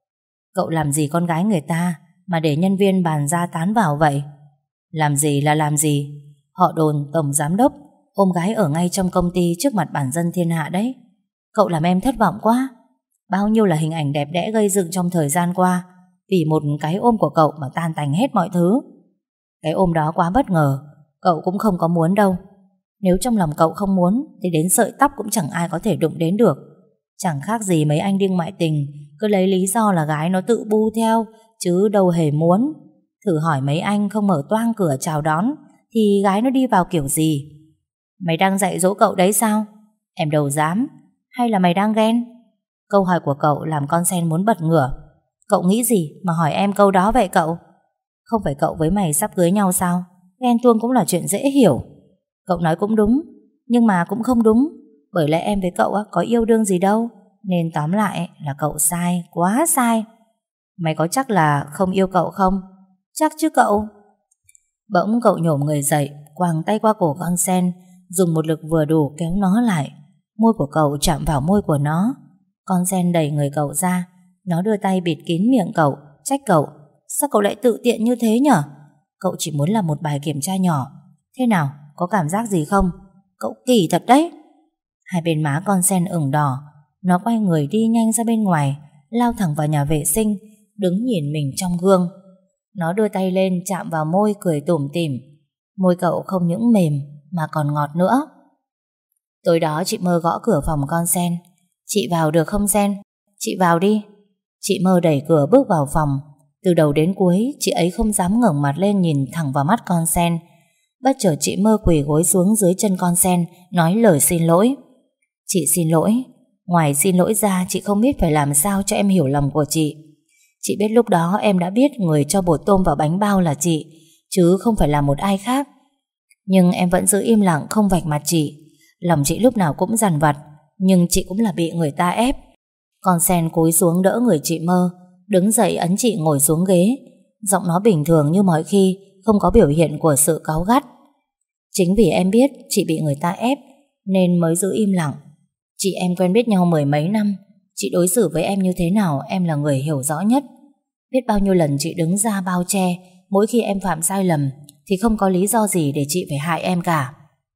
Cậu làm gì con gái người ta mà để nhân viên bàn ra tán vào vậy? Làm gì là làm gì? Họ đồn tổng giám đốc ôm gái ở ngay trong công ty trước mặt bản dân thiên hạ đấy. Cậu làm em thất vọng quá. Bao nhiêu là hình ảnh đẹp đẽ gây dựng trong thời gian qua, vì một cái ôm của cậu mà tan tành hết mọi thứ. Cái ôm đó quá bất ngờ, cậu cũng không có muốn đâu. Nếu trong lòng cậu không muốn thì đến sợi tóc cũng chẳng ai có thể đụng đến được. Chẳng khác gì mấy anh điên ngoại tình cứ lấy lý do là gái nó tự bu theo, chứ đâu hề muốn. Thử hỏi mấy anh không mở toang cửa chào đón thì gái nó đi vào kiểu gì? Mày đang dạy dỗ cậu đấy sao? Em đâu dám. Hay là mày đang ghen? Câu hỏi của cậu làm con sen muốn bật ngửa. Cậu nghĩ gì mà hỏi em câu đó vậy cậu? Không phải cậu với mày sắp cưới nhau sao? Ghen tuông cũng là chuyện dễ hiểu. Cậu nói cũng đúng, nhưng mà cũng không đúng. Bởi lẽ em với cậu có yêu đương gì đâu. Nên tóm lại là cậu sai, quá sai. Mày có chắc là không yêu cậu không? Chắc chứ cậu. Bỗng cậu nhổm người dậy, quàng tay qua cổ con sen, dùng một lực vừa đủ kéo nó lại. Môi của cậu chạm vào môi của nó. Con sen đẩy người cậu ra. Nó đưa tay bịt kín miệng cậu, trách cậu. Sao cậu lại tự tiện như thế nhở? Cậu chỉ muốn làm một bài kiểm tra nhỏ. Thế nào, có cảm giác gì không? Cậu kỳ thật đấy. Hai bên má con sen ửng đỏ. Nó quay người đi nhanh ra bên ngoài, lao thẳng vào nhà vệ sinh, đứng nhìn mình trong gương. Nó đưa tay lên chạm vào môi, cười tủm tỉm. Môi cậu không những mềm mà còn ngọt nữa. Tối đó chị Mơ gõ cửa phòng con sen. Chị vào được không Sen? Chị vào đi. Chị Mơ đẩy cửa bước vào phòng. Từ đầu đến cuối chị ấy không dám ngẩng mặt lên nhìn thẳng vào mắt con sen. Bất chợt chị Mơ quỳ gối xuống dưới chân con sen, nói lời xin lỗi. Chị xin lỗi. Ngoài xin lỗi ra, chị không biết phải làm sao cho em hiểu lòng của chị. Chị biết lúc đó em đã biết người cho bột tôm vào bánh bao là chị, chứ không phải là một ai khác. Nhưng em vẫn giữ im lặng, không vạch mặt chị. Lòng chị lúc nào cũng dằn vặt, nhưng chị cũng là bị người ta ép. Con sen cúi xuống đỡ người chị Mơ, đứng dậy ấn chị ngồi xuống ghế. Giọng nó bình thường như mọi khi, không có biểu hiện của sự cáu gắt. Chính vì em biết chị bị người ta ép nên mới giữ im lặng. Chị em quen biết nhau mười mấy năm, chị đối xử với em như thế nào em là người hiểu rõ nhất. Biết bao nhiêu lần chị đứng ra bao che mỗi khi em phạm sai lầm, thì không có lý do gì để chị phải hại em cả.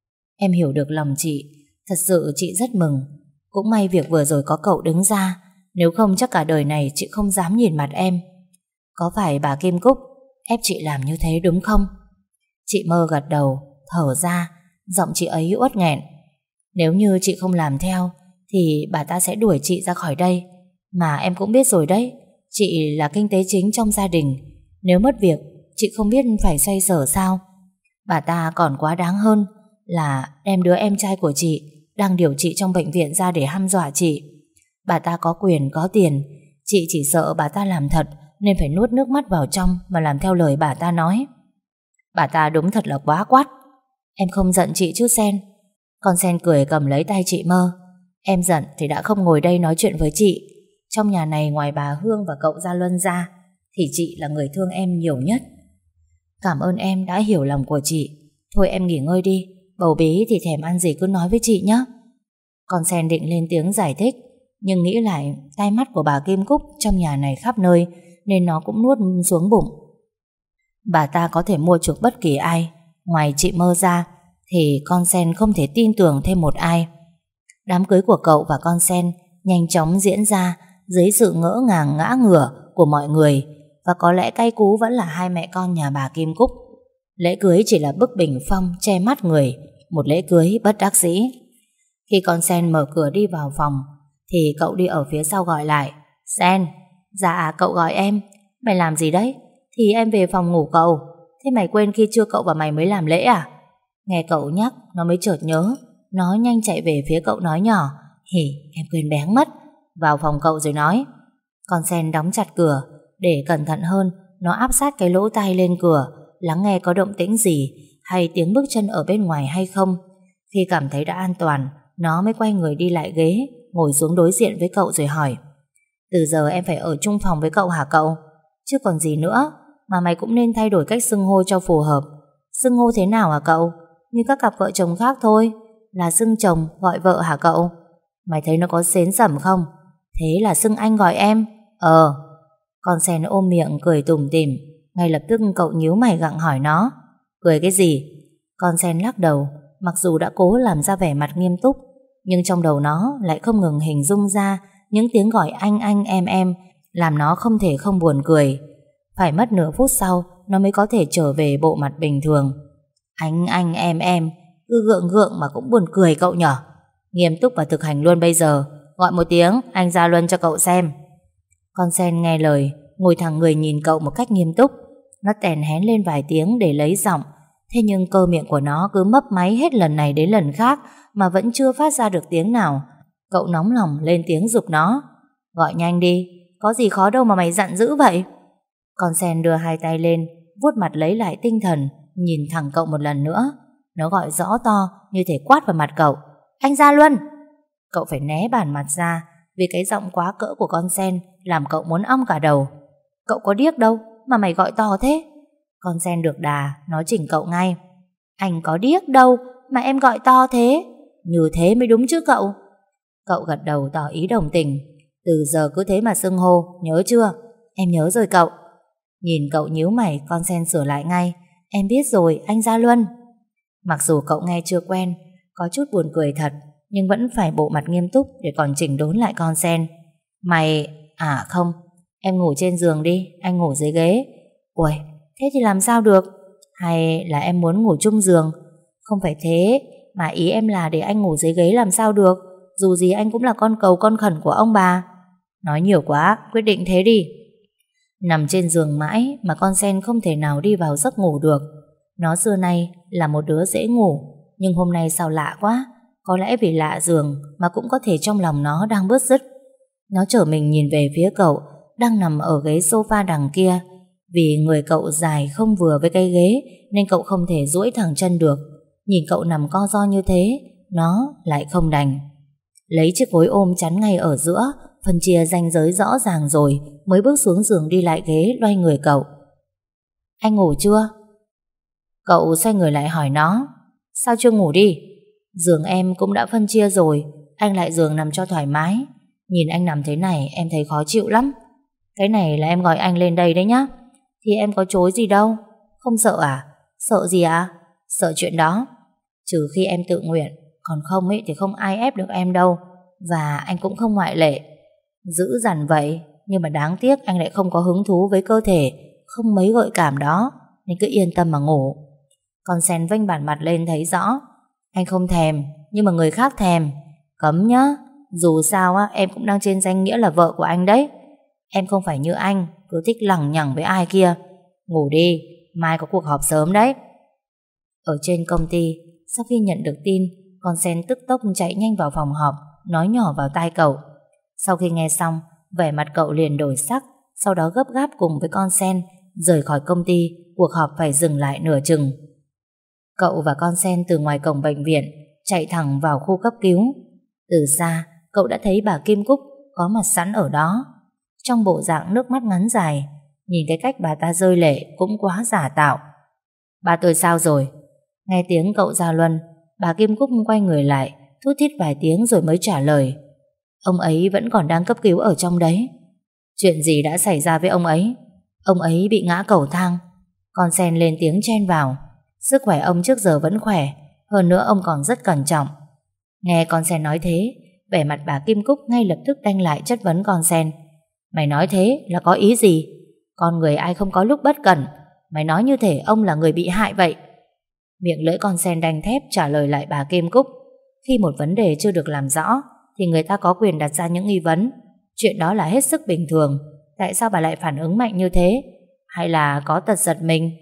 Em hiểu được lòng chị, thật sự chị rất mừng. Cũng may việc vừa rồi có cậu đứng ra, nếu không chắc cả đời này chị không dám nhìn mặt em. Có phải bà Kim Cúc ép chị làm như thế đúng không? Chị Mơ gật đầu, thở ra, giọng chị ấy uất nghẹn. Nếu như chị không làm theo thì bà ta sẽ đuổi chị ra khỏi đây. Mà em cũng biết rồi đấy, chị là kinh tế chính trong gia đình. Nếu mất việc, chị không biết phải xoay sở sao. Bà ta còn quá đáng hơn là đem đứa em trai của chị đang điều trị trong bệnh viện ra để hăm dọa chị. Bà ta có quyền, có tiền. Chị chỉ sợ bà ta làm thật nên phải nuốt nước mắt vào trong mà làm theo lời bà ta nói. Bà ta đúng thật là quá quắt. Em không giận chị chứ Sen? Con Sen cười cầm lấy tay chị Mơ. Em giận thì đã không ngồi đây nói chuyện với chị. Trong nhà này ngoài bà Hương và cậu Gia Luân ra thì chị là người thương em nhiều nhất. Cảm ơn em đã hiểu lòng của chị. Thôi em nghỉ ngơi đi, bầu bí thì thèm ăn gì cứ nói với chị nhé. Con Sen định lên tiếng giải thích, nhưng nghĩ lại tai mắt của bà Kim Cúc trong nhà này khắp nơi nên nó cũng nuốt xuống bụng. Bà ta có thể mua chuộc bất kỳ ai, ngoài chị Mơ ra thì con Sen không thể tin tưởng thêm một ai. Đám cưới của cậu và con Sen nhanh chóng diễn ra dưới sự ngỡ ngàng ngã ngửa của mọi người, và có lẽ cay cú vẫn là hai mẹ con nhà bà Kim Cúc. Lễ cưới chỉ là bức bình phong che mắt người, một lễ cưới bất đắc dĩ. Khi con Sen mở cửa đi vào phòng thì cậu đi ở phía sau gọi lại. Sen. Dạ cậu gọi em. Mày làm gì đấy? Thì em về phòng ngủ cậu. Thế mày quên khi trưa cậu và mày mới làm lễ à? Nghe cậu nhắc nó mới chợt nhớ. Nó nhanh chạy về phía cậu nói nhỏ. Hỉ, em quên béng mất. Vào phòng cậu rồi nói. Con Sen đóng chặt cửa. Để cẩn thận hơn, nó áp sát cái lỗ tai lên cửa, lắng nghe có động tĩnh gì hay tiếng bước chân ở bên ngoài hay không. Khi cảm thấy đã an toàn, nó mới quay người đi lại ghế, ngồi xuống đối diện với cậu rồi hỏi. Từ giờ em phải ở chung phòng với cậu hả cậu? Chứ còn gì nữa, mà mày cũng nên thay đổi cách xưng hô cho phù hợp. Xưng hô thế nào hả cậu? Như các cặp vợ chồng khác thôi. Là xưng chồng gọi vợ hả cậu? Mày thấy nó có xến xẩm không? Thế là xưng anh gọi em. Con Sen ôm miệng cười tủm tỉm. Ngay lập tức cậu nhíu mày gặng hỏi nó. Cười cái gì? Con Sen lắc đầu. Mặc dù đã cố làm ra vẻ mặt nghiêm túc, nhưng trong đầu nó lại không ngừng hình dung ra những tiếng gọi anh em, làm nó không thể không buồn cười. Phải mất nửa phút sau nó mới có thể trở về bộ mặt bình thường. Anh em, cứ gượng gượng mà cũng buồn cười cậu nhở. Nghiêm túc và thực hành luôn bây giờ. Gọi một tiếng anh Gia Luân cho cậu xem. Con Sen nghe lời, ngồi thẳng người nhìn cậu một cách nghiêm túc. Nó tèn hén lên vài tiếng để lấy giọng. Thế nhưng cơ miệng của nó cứ mấp máy hết lần này đến lần khác mà vẫn chưa phát ra được tiếng nào. Cậu nóng lòng lên tiếng giục nó. Gọi nhanh đi, có gì khó đâu mà mày giận dữ vậy. Con Sen đưa hai tay lên, vuốt mặt lấy lại tinh thần, nhìn thẳng cậu một lần nữa. Nó gọi rõ to như thể quát vào mặt cậu. Anh Gia Luân! Cậu phải né bản mặt ra vì cái giọng quá cỡ của con Sen làm cậu muốn ong cả đầu. Cậu có điếc đâu mà mày gọi to thế? Con Sen được đà, nó chỉnh cậu ngay. Anh có điếc đâu mà em gọi to thế. Như thế mới đúng chứ cậu. Cậu gật đầu tỏ ý đồng tình. Từ giờ cứ thế mà xưng hô, nhớ chưa? Em nhớ rồi cậu. Nhìn cậu nhíu mày, con Sen sửa lại ngay. Em biết rồi anh Gia Luân. Mặc dù cậu nghe chưa quen, có chút buồn cười thật, nhưng vẫn phải bộ mặt nghiêm túc để còn chỉnh đốn lại con Sen. Mày... À không, em ngủ trên giường đi, anh ngủ dưới ghế. Ui, thế thì làm sao được? Hay là em muốn ngủ chung giường? Không phải thế, mà ý em là để anh ngủ dưới ghế làm sao được? Dù gì anh cũng là con cừu con khẩn của ông bà. Nói nhiều quá, quyết định thế đi. Nằm trên giường mãi mà con Sen không thể nào đi vào giấc ngủ được. Nó xưa nay là một đứa dễ ngủ, nhưng hôm nay sao lạ quá. Có lẽ vì lạ giường mà cũng có thể trong lòng nó đang bứt rứt. Nó trở mình nhìn về phía cậu đang nằm ở ghế sofa đằng kia. Vì người cậu dài không vừa với cái ghế nên cậu không thể duỗi thẳng chân được. Nhìn cậu nằm co ro như thế, nó lại không đành. Lấy chiếc gối ôm chắn ngay ở giữa, phân chia ranh giới rõ ràng rồi mới bước xuống giường đi lại ghế loay người cậu. Anh ngủ chưa? Cậu xoay người lại hỏi nó. Sao chưa ngủ đi? Giường em cũng đã phân chia rồi, anh lại giường nằm cho thoải mái. Nhìn anh nằm thế này em thấy khó chịu lắm. Cái này là em gọi anh lên đây đấy nhá. Thì em có chối gì đâu. Không sợ à? Sợ gì à? Sợ chuyện đó. Trừ khi em tự nguyện, còn không ấy thì không ai ép được em đâu. Và anh cũng không ngoại lệ. Dữ dằn vậy, nhưng mà đáng tiếc anh lại không có hứng thú với cơ thể không mấy gợi cảm đó, nên cứ yên tâm mà ngủ. Con Sen vênh bản mặt lên thấy rõ. Anh không thèm, nhưng mà người khác thèm. Cấm nhá. Dù sao á, em cũng đang trên danh nghĩa là vợ của anh đấy. Em không phải như anh, cứ thích lằng nhằng với ai kia. Ngủ đi, mai có cuộc họp sớm đấy. Ở trên công ty, sau khi nhận được tin, con Sen tức tốc chạy nhanh vào phòng họp, nói nhỏ vào tai cậu. Sau khi nghe xong, vẻ mặt cậu liền đổi sắc, sau đó gấp gáp cùng với con Sen rời khỏi công ty. Cuộc họp phải dừng lại nửa chừng. Cậu và con Sen từ ngoài cổng bệnh viện chạy thẳng vào khu cấp cứu. Từ xa, cậu đã thấy bà Kim Cúc có mặt sẵn ở đó. Trong bộ dạng nước mắt ngắn dài, nhìn cái cách bà ta rơi lệ cũng quá giả tạo. Ba tôi sao rồi? Nghe tiếng cậu Gia Luân, bà Kim Cúc quay người lại, thút thít vài tiếng rồi mới trả lời. Ông ấy vẫn còn đang cấp cứu ở trong đấy. Chuyện gì đã xảy ra với ông ấy? Ông ấy bị ngã cầu thang. Con Sen lên tiếng chen vào. Sức khỏe ông trước giờ vẫn khỏe, hơn nữa ông còn rất cẩn trọng. Nghe con Sen nói thế, vẻ mặt bà Kim Cúc ngay lập tức đanh lại chất vấn con Sen. Mày nói thế là có ý gì? Con người ai không có lúc bất cẩn. Mày nói như thể ông là người bị hại vậy. Miệng lưỡi con sen đanh thép trả lời lại bà Kim Cúc. Khi một vấn đề chưa được làm rõ thì người ta có quyền đặt ra những nghi vấn. Chuyện đó là hết sức bình thường. Tại sao bà lại phản ứng mạnh như thế? Hay là có tật giật mình?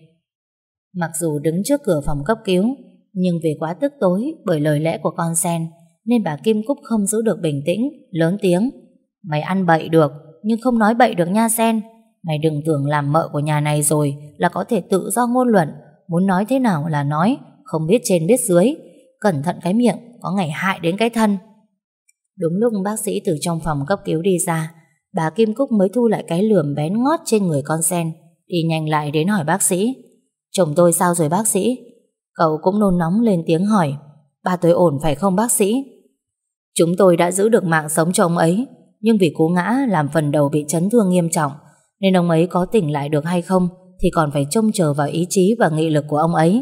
Mặc dù đứng trước cửa phòng cấp cứu, nhưng vì quá tức tối bởi lời lẽ của con sen, nên bà Kim Cúc không giữ được bình tĩnh, lớn tiếng. Mày ăn bậy được, nhưng không nói bậy được nha Sen. Mày đừng tưởng làm mợ của nhà này rồi là có thể tự do ngôn luận, muốn nói thế nào là nói, không biết trên biết dưới. Cẩn thận cái miệng, có ngày hại đến cái thân. Đúng lúc bác sĩ từ trong phòng cấp cứu đi ra, bà Kim Cúc mới thu lại cái lườm bén ngót trên người con sen, đi nhanh lại đến hỏi bác sĩ. Chồng tôi sao rồi bác sĩ? Cậu cũng nôn nóng lên tiếng hỏi. Ba tôi ổn phải không bác sĩ? Chúng tôi đã giữ được mạng sống cho ông ấy, nhưng vì cú ngã làm phần đầu bị chấn thương nghiêm trọng, nên ông ấy có tỉnh lại được hay không thì còn phải trông chờ vào ý chí và nghị lực của ông ấy.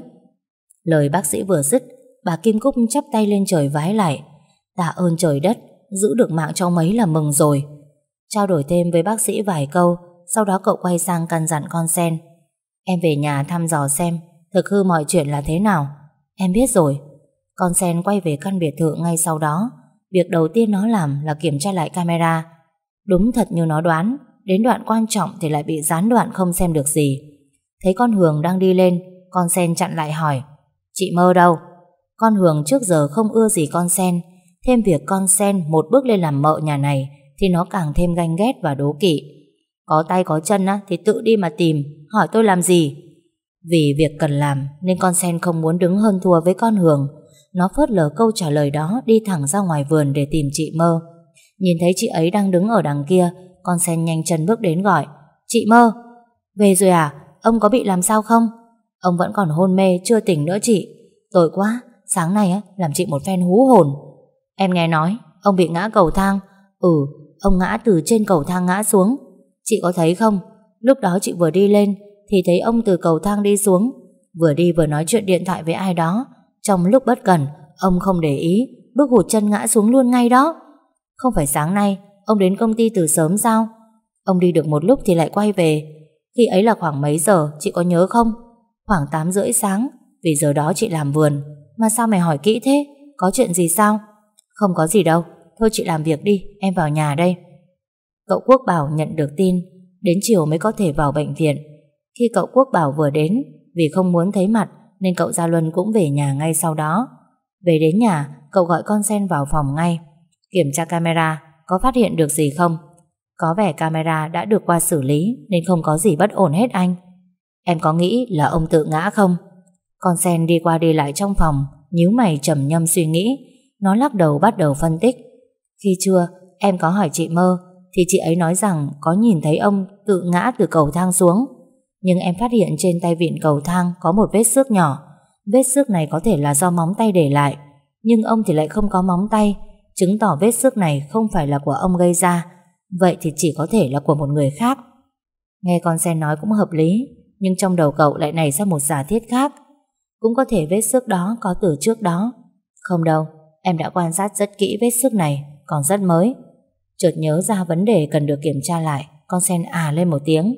Lời bác sĩ vừa dứt, bà Kim Cúc chắp tay lên trời vái lại. Tạ ơn trời đất, giữ được mạng cho ông ấy là mừng rồi. Trao đổi thêm với bác sĩ vài câu, sau đó cậu quay sang căn dặn con sen. Em về nhà thăm dò xem thực hư mọi chuyện là thế nào. Em biết rồi. Con sen quay về căn biệt thự ngay sau đó. Việc đầu tiên nó làm là kiểm tra lại camera. Đúng thật như nó đoán, đến đoạn quan trọng thì lại bị gián đoạn không xem được gì. Thấy con Hường đang đi lên, con sen chặn lại hỏi. Chị Mơ đâu? Con Hường trước giờ không ưa gì con sen, thêm việc con sen một bước lên làm mợ nhà này thì nó càng thêm ganh ghét và đố kỵ. Có tay có chân á thì tự đi mà tìm, hỏi tôi làm gì? Vì việc cần làm nên con sen không muốn đứng hơn thua với con Hường. Nó phớt lờ câu trả lời đó, đi thẳng ra ngoài vườn để tìm chị Mơ. Nhìn thấy chị ấy đang đứng ở đằng kia, con sen nhanh chân bước đến gọi. Chị Mơ, về rồi à? Ông có bị làm sao không? Ông vẫn còn hôn mê, chưa tỉnh nữa chị. Tội quá, sáng nay á làm chị một phen hú hồn. Em nghe nói ông bị ngã cầu thang. Ông ngã từ trên cầu thang ngã xuống. Chị có thấy không? Lúc đó chị vừa đi lên thì thấy ông từ cầu thang đi xuống, vừa đi vừa nói chuyện điện thoại với ai đó. Trong lúc bất cẩn, ông không để ý, bước hụt chân ngã xuống luôn ngay đó. Không phải sáng nay ông đến công ty từ sớm sao? Ông đi được một lúc thì lại quay về. Khi ấy là khoảng mấy giờ, chị có nhớ không? Khoảng 8:30 sáng, vì giờ đó chị làm vườn. Mà sao mày hỏi kỹ thế? Có chuyện gì sao? Không có gì đâu, thôi chị làm việc đi, em vào nhà đây. Cậu Quốc Bảo nhận được tin, đến chiều mới có thể vào bệnh viện. Khi cậu Quốc Bảo vừa đến, vì không muốn thấy mặt nên cậu Gia Luân cũng về nhà ngay sau đó. Về đến nhà, cậu gọi con sen vào phòng ngay. Kiểm tra camera, có phát hiện được gì không? Có vẻ camera đã được qua xử lý nên không có gì bất ổn hết anh. Em có nghĩ là ông tự ngã không? Con sen đi qua đi lại trong phòng, nhíu mày trầm ngâm suy nghĩ. Nó lắc đầu bắt đầu phân tích. Khi trưa em có hỏi chị Mơ thì chị ấy nói rằng có nhìn thấy ông tự ngã từ cầu thang xuống. Nhưng em phát hiện trên tay vịn cầu thang có một vết xước nhỏ. Vết xước này có thể là do móng tay để lại, nhưng ông thì lại không có móng tay, chứng tỏ vết xước này không phải là của ông gây ra. Vậy thì chỉ có thể là của một người khác. Nghe con sen nói cũng hợp lý, nhưng trong đầu cậu lại nảy ra một giả thiết khác. Cũng có thể vết xước đó có từ trước đó. Không đâu, em đã quan sát rất kỹ vết xước này, còn rất mới. Chợt nhớ ra vấn đề cần được kiểm tra lại, con sen lên một tiếng.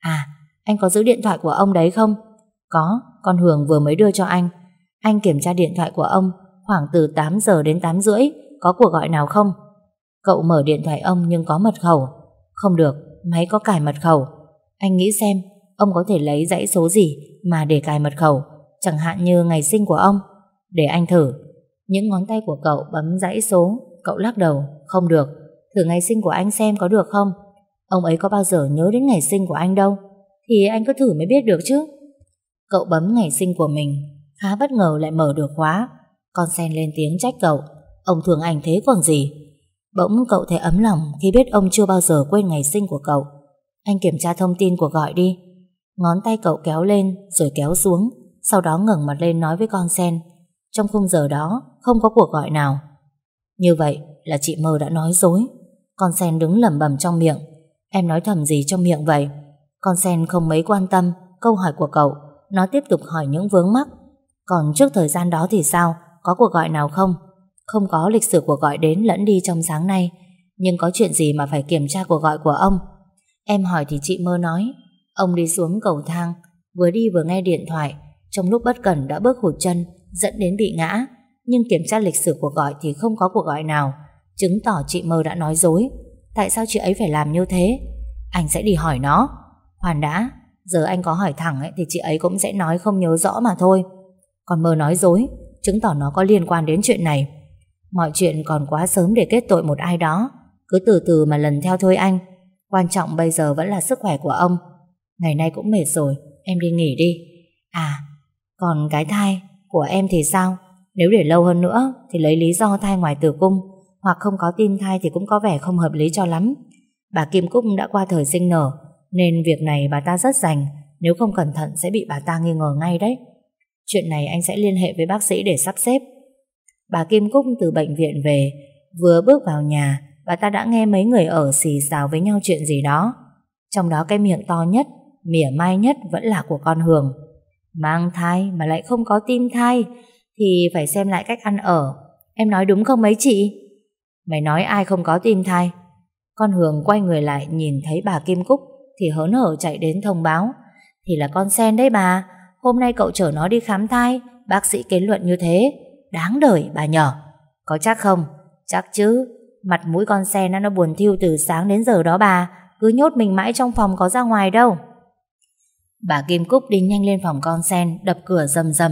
Anh có giữ điện thoại của ông đấy không? Có, con Hường vừa mới đưa cho anh. Anh kiểm tra điện thoại của ông khoảng từ 8 giờ đến 8:30, có cuộc gọi nào không? Cậu mở điện thoại ông nhưng có mật khẩu. Không được, máy có cài mật khẩu. Anh nghĩ xem, ông có thể lấy dãy số gì mà để cài mật khẩu, chẳng hạn như ngày sinh của ông. Để anh thử. Những ngón tay của cậu bấm dãy số. Cậu lắc đầu, không được. Thử ngày sinh của anh xem có được không? Ông ấy có bao giờ nhớ đến ngày sinh của anh đâu. Thì anh cứ thử mới biết được chứ. Cậu bấm ngày sinh của mình, khá bất ngờ lại mở được khóa. Con sen lên tiếng trách cậu. Ông thương anh thế còn gì. Bỗng cậu thấy ấm lòng khi biết ông chưa bao giờ quên ngày sinh của cậu. Anh kiểm tra thông tin cuộc gọi đi. Ngón tay cậu kéo lên rồi kéo xuống, sau đó ngẩng mặt lên nói với con sen. Trong khung giờ đó không có cuộc gọi nào. Như vậy là chị Mơ đã nói dối. Con sen đứng lẩm bẩm trong miệng. Em nói thầm gì trong miệng vậy? Con sen không mấy quan tâm câu hỏi của cậu. Nó tiếp tục hỏi những vướng mắc. Còn trước thời gian đó thì sao? Có cuộc gọi nào không? Không có lịch sử cuộc gọi đến lẫn đi trong sáng nay. Nhưng có chuyện gì mà phải kiểm tra cuộc gọi của ông? Em hỏi thì chị Mơ nói ông đi xuống cầu thang, vừa đi vừa nghe điện thoại, trong lúc bất cẩn đã bước hụt chân, dẫn đến bị ngã. Nhưng kiểm tra lịch sử cuộc gọi thì không có cuộc gọi nào, chứng tỏ chị Mơ đã nói dối. Tại sao chị ấy phải làm như thế? Anh sẽ đi hỏi nó. Khoan đã, giờ anh có hỏi thẳng thì chị ấy cũng sẽ nói không nhớ rõ mà thôi. Còn Mơ nói dối, chứng tỏ nó có liên quan đến chuyện này. Mọi chuyện còn quá sớm để kết tội một ai đó, cứ từ từ mà lần theo thôi anh. Quan trọng bây giờ vẫn là sức khỏe của ông. Ngày nay cũng mệt rồi, em đi nghỉ đi. À, còn cái thai của em thì sao? Nếu để lâu hơn nữa thì lấy lý do thai ngoài tử cung, hoặc không có tim thai thì cũng có vẻ không hợp lý cho lắm. Bà Kim Cúc đã qua thời sinh nở, nên việc này bà ta rất rành. Nếu không cẩn thận sẽ bị bà ta nghi ngờ ngay đấy. Chuyện này anh sẽ liên hệ với bác sĩ để sắp xếp. Bà Kim Cúc từ bệnh viện về, vừa bước vào nhà, bà ta đã nghe mấy người ở xì xào với nhau chuyện gì đó. Trong đó cái miệng to nhất, mỉa mai nhất vẫn là của con Hường. Mang thai mà lại không có tim thai thì phải xem lại cách ăn ở. Em nói đúng không mấy chị? Mày nói ai không có tim thai? Con Hường quay người lại nhìn thấy bà Kim Cúc thì hớn hở chạy đến thông báo. Thì là con Sen đấy bà, hôm nay cậu chở nó đi khám thai, bác sĩ kết luận như thế. Đáng đời bà nhờ. Có chắc không? Chắc chứ. Mặt mũi con Sen nó buồn thiu từ sáng đến giờ đó bà, cứ nhốt mình mãi trong phòng có ra ngoài đâu. Bà Kim Cúc đi nhanh lên phòng con Sen, đập cửa rầm rầm.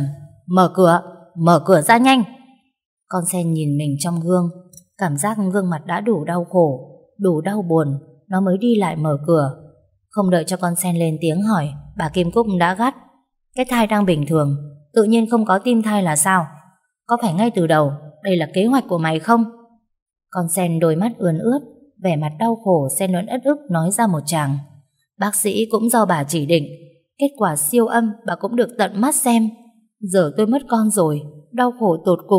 Mở cửa ra nhanh. Con Sen nhìn mình trong gương, cảm giác gương mặt đã đủ đau khổ, đủ đau buồn, nó mới đi lại mở cửa. Không đợi cho con Sen lên tiếng hỏi, bà Kim Cúc đã gắt. Cái thai đang bình thường, tự nhiên không có tim thai là sao? Có phải ngay từ đầu đây là kế hoạch của mày không? Con Sen đôi mắt ươn ướt, vẻ mặt đau khổ xen lẫn uất ức nói ra một tràng. Bác sĩ cũng do bà chỉ định, kết quả siêu âm bà cũng được tận mắt xem. Giờ tôi mất con rồi, đau khổ tột cùng.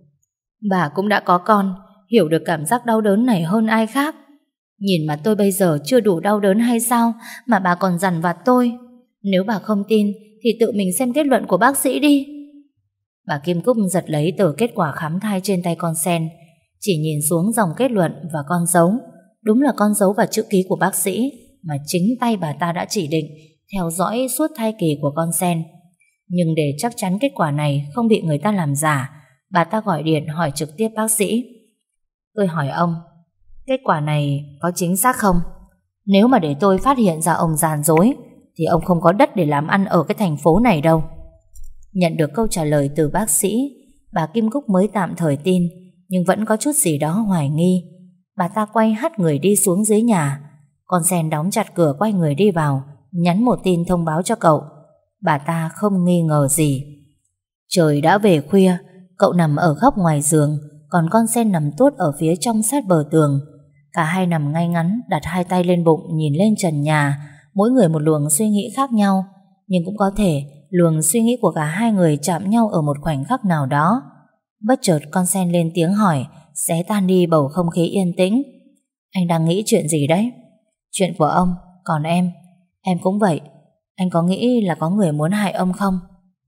Bà cũng đã có con, hiểu được cảm giác đau đớn này hơn ai khác. Nhìn mà tôi bây giờ chưa đủ đau đớn hay sao mà bà còn dằn vặt tôi? Nếu bà không tin thì tự mình xem kết luận của bác sĩ đi. Bà Kim Cúc giật lấy tờ kết quả khám thai trên tay con Sen, chỉ nhìn xuống dòng kết luận và con dấu. Đúng là con dấu và chữ ký của bác sĩ mà chính tay bà ta đã chỉ định, theo dõi suốt thai kỳ của con Sen. Nhưng để chắc chắn kết quả này không bị người ta làm giả, bà ta gọi điện hỏi trực tiếp bác sĩ. Tôi hỏi ông, kết quả này có chính xác không? Nếu mà để tôi phát hiện ra ông gian dối thì ông không có đất để làm ăn ở cái thành phố này đâu. Nhận được câu trả lời từ bác sĩ, bà Kim Cúc mới tạm thời tin, nhưng vẫn có chút gì đó hoài nghi. Bà ta quay hắt người đi xuống dưới nhà. Con Sen đóng chặt cửa quay người đi vào, nhắn một tin thông báo cho cậu. Bà ta không nghi ngờ gì. Trời đã về khuya, cậu nằm ở góc ngoài giường, còn con Sen nằm tuốt ở phía trong sát bờ tường. Cả hai nằm ngay ngắn, đặt hai tay lên bụng nhìn lên trần nhà, mỗi người một luồng suy nghĩ khác nhau. Nhưng cũng có thể luồng suy nghĩ của cả hai người chạm nhau ở một khoảnh khắc nào đó. Bất chợt con Sen lên tiếng hỏi, xé tan đi bầu không khí yên tĩnh. Anh đang nghĩ chuyện gì đấy? Chuyện của ông, còn em cũng vậy. Anh có nghĩ là có người muốn hại ông không?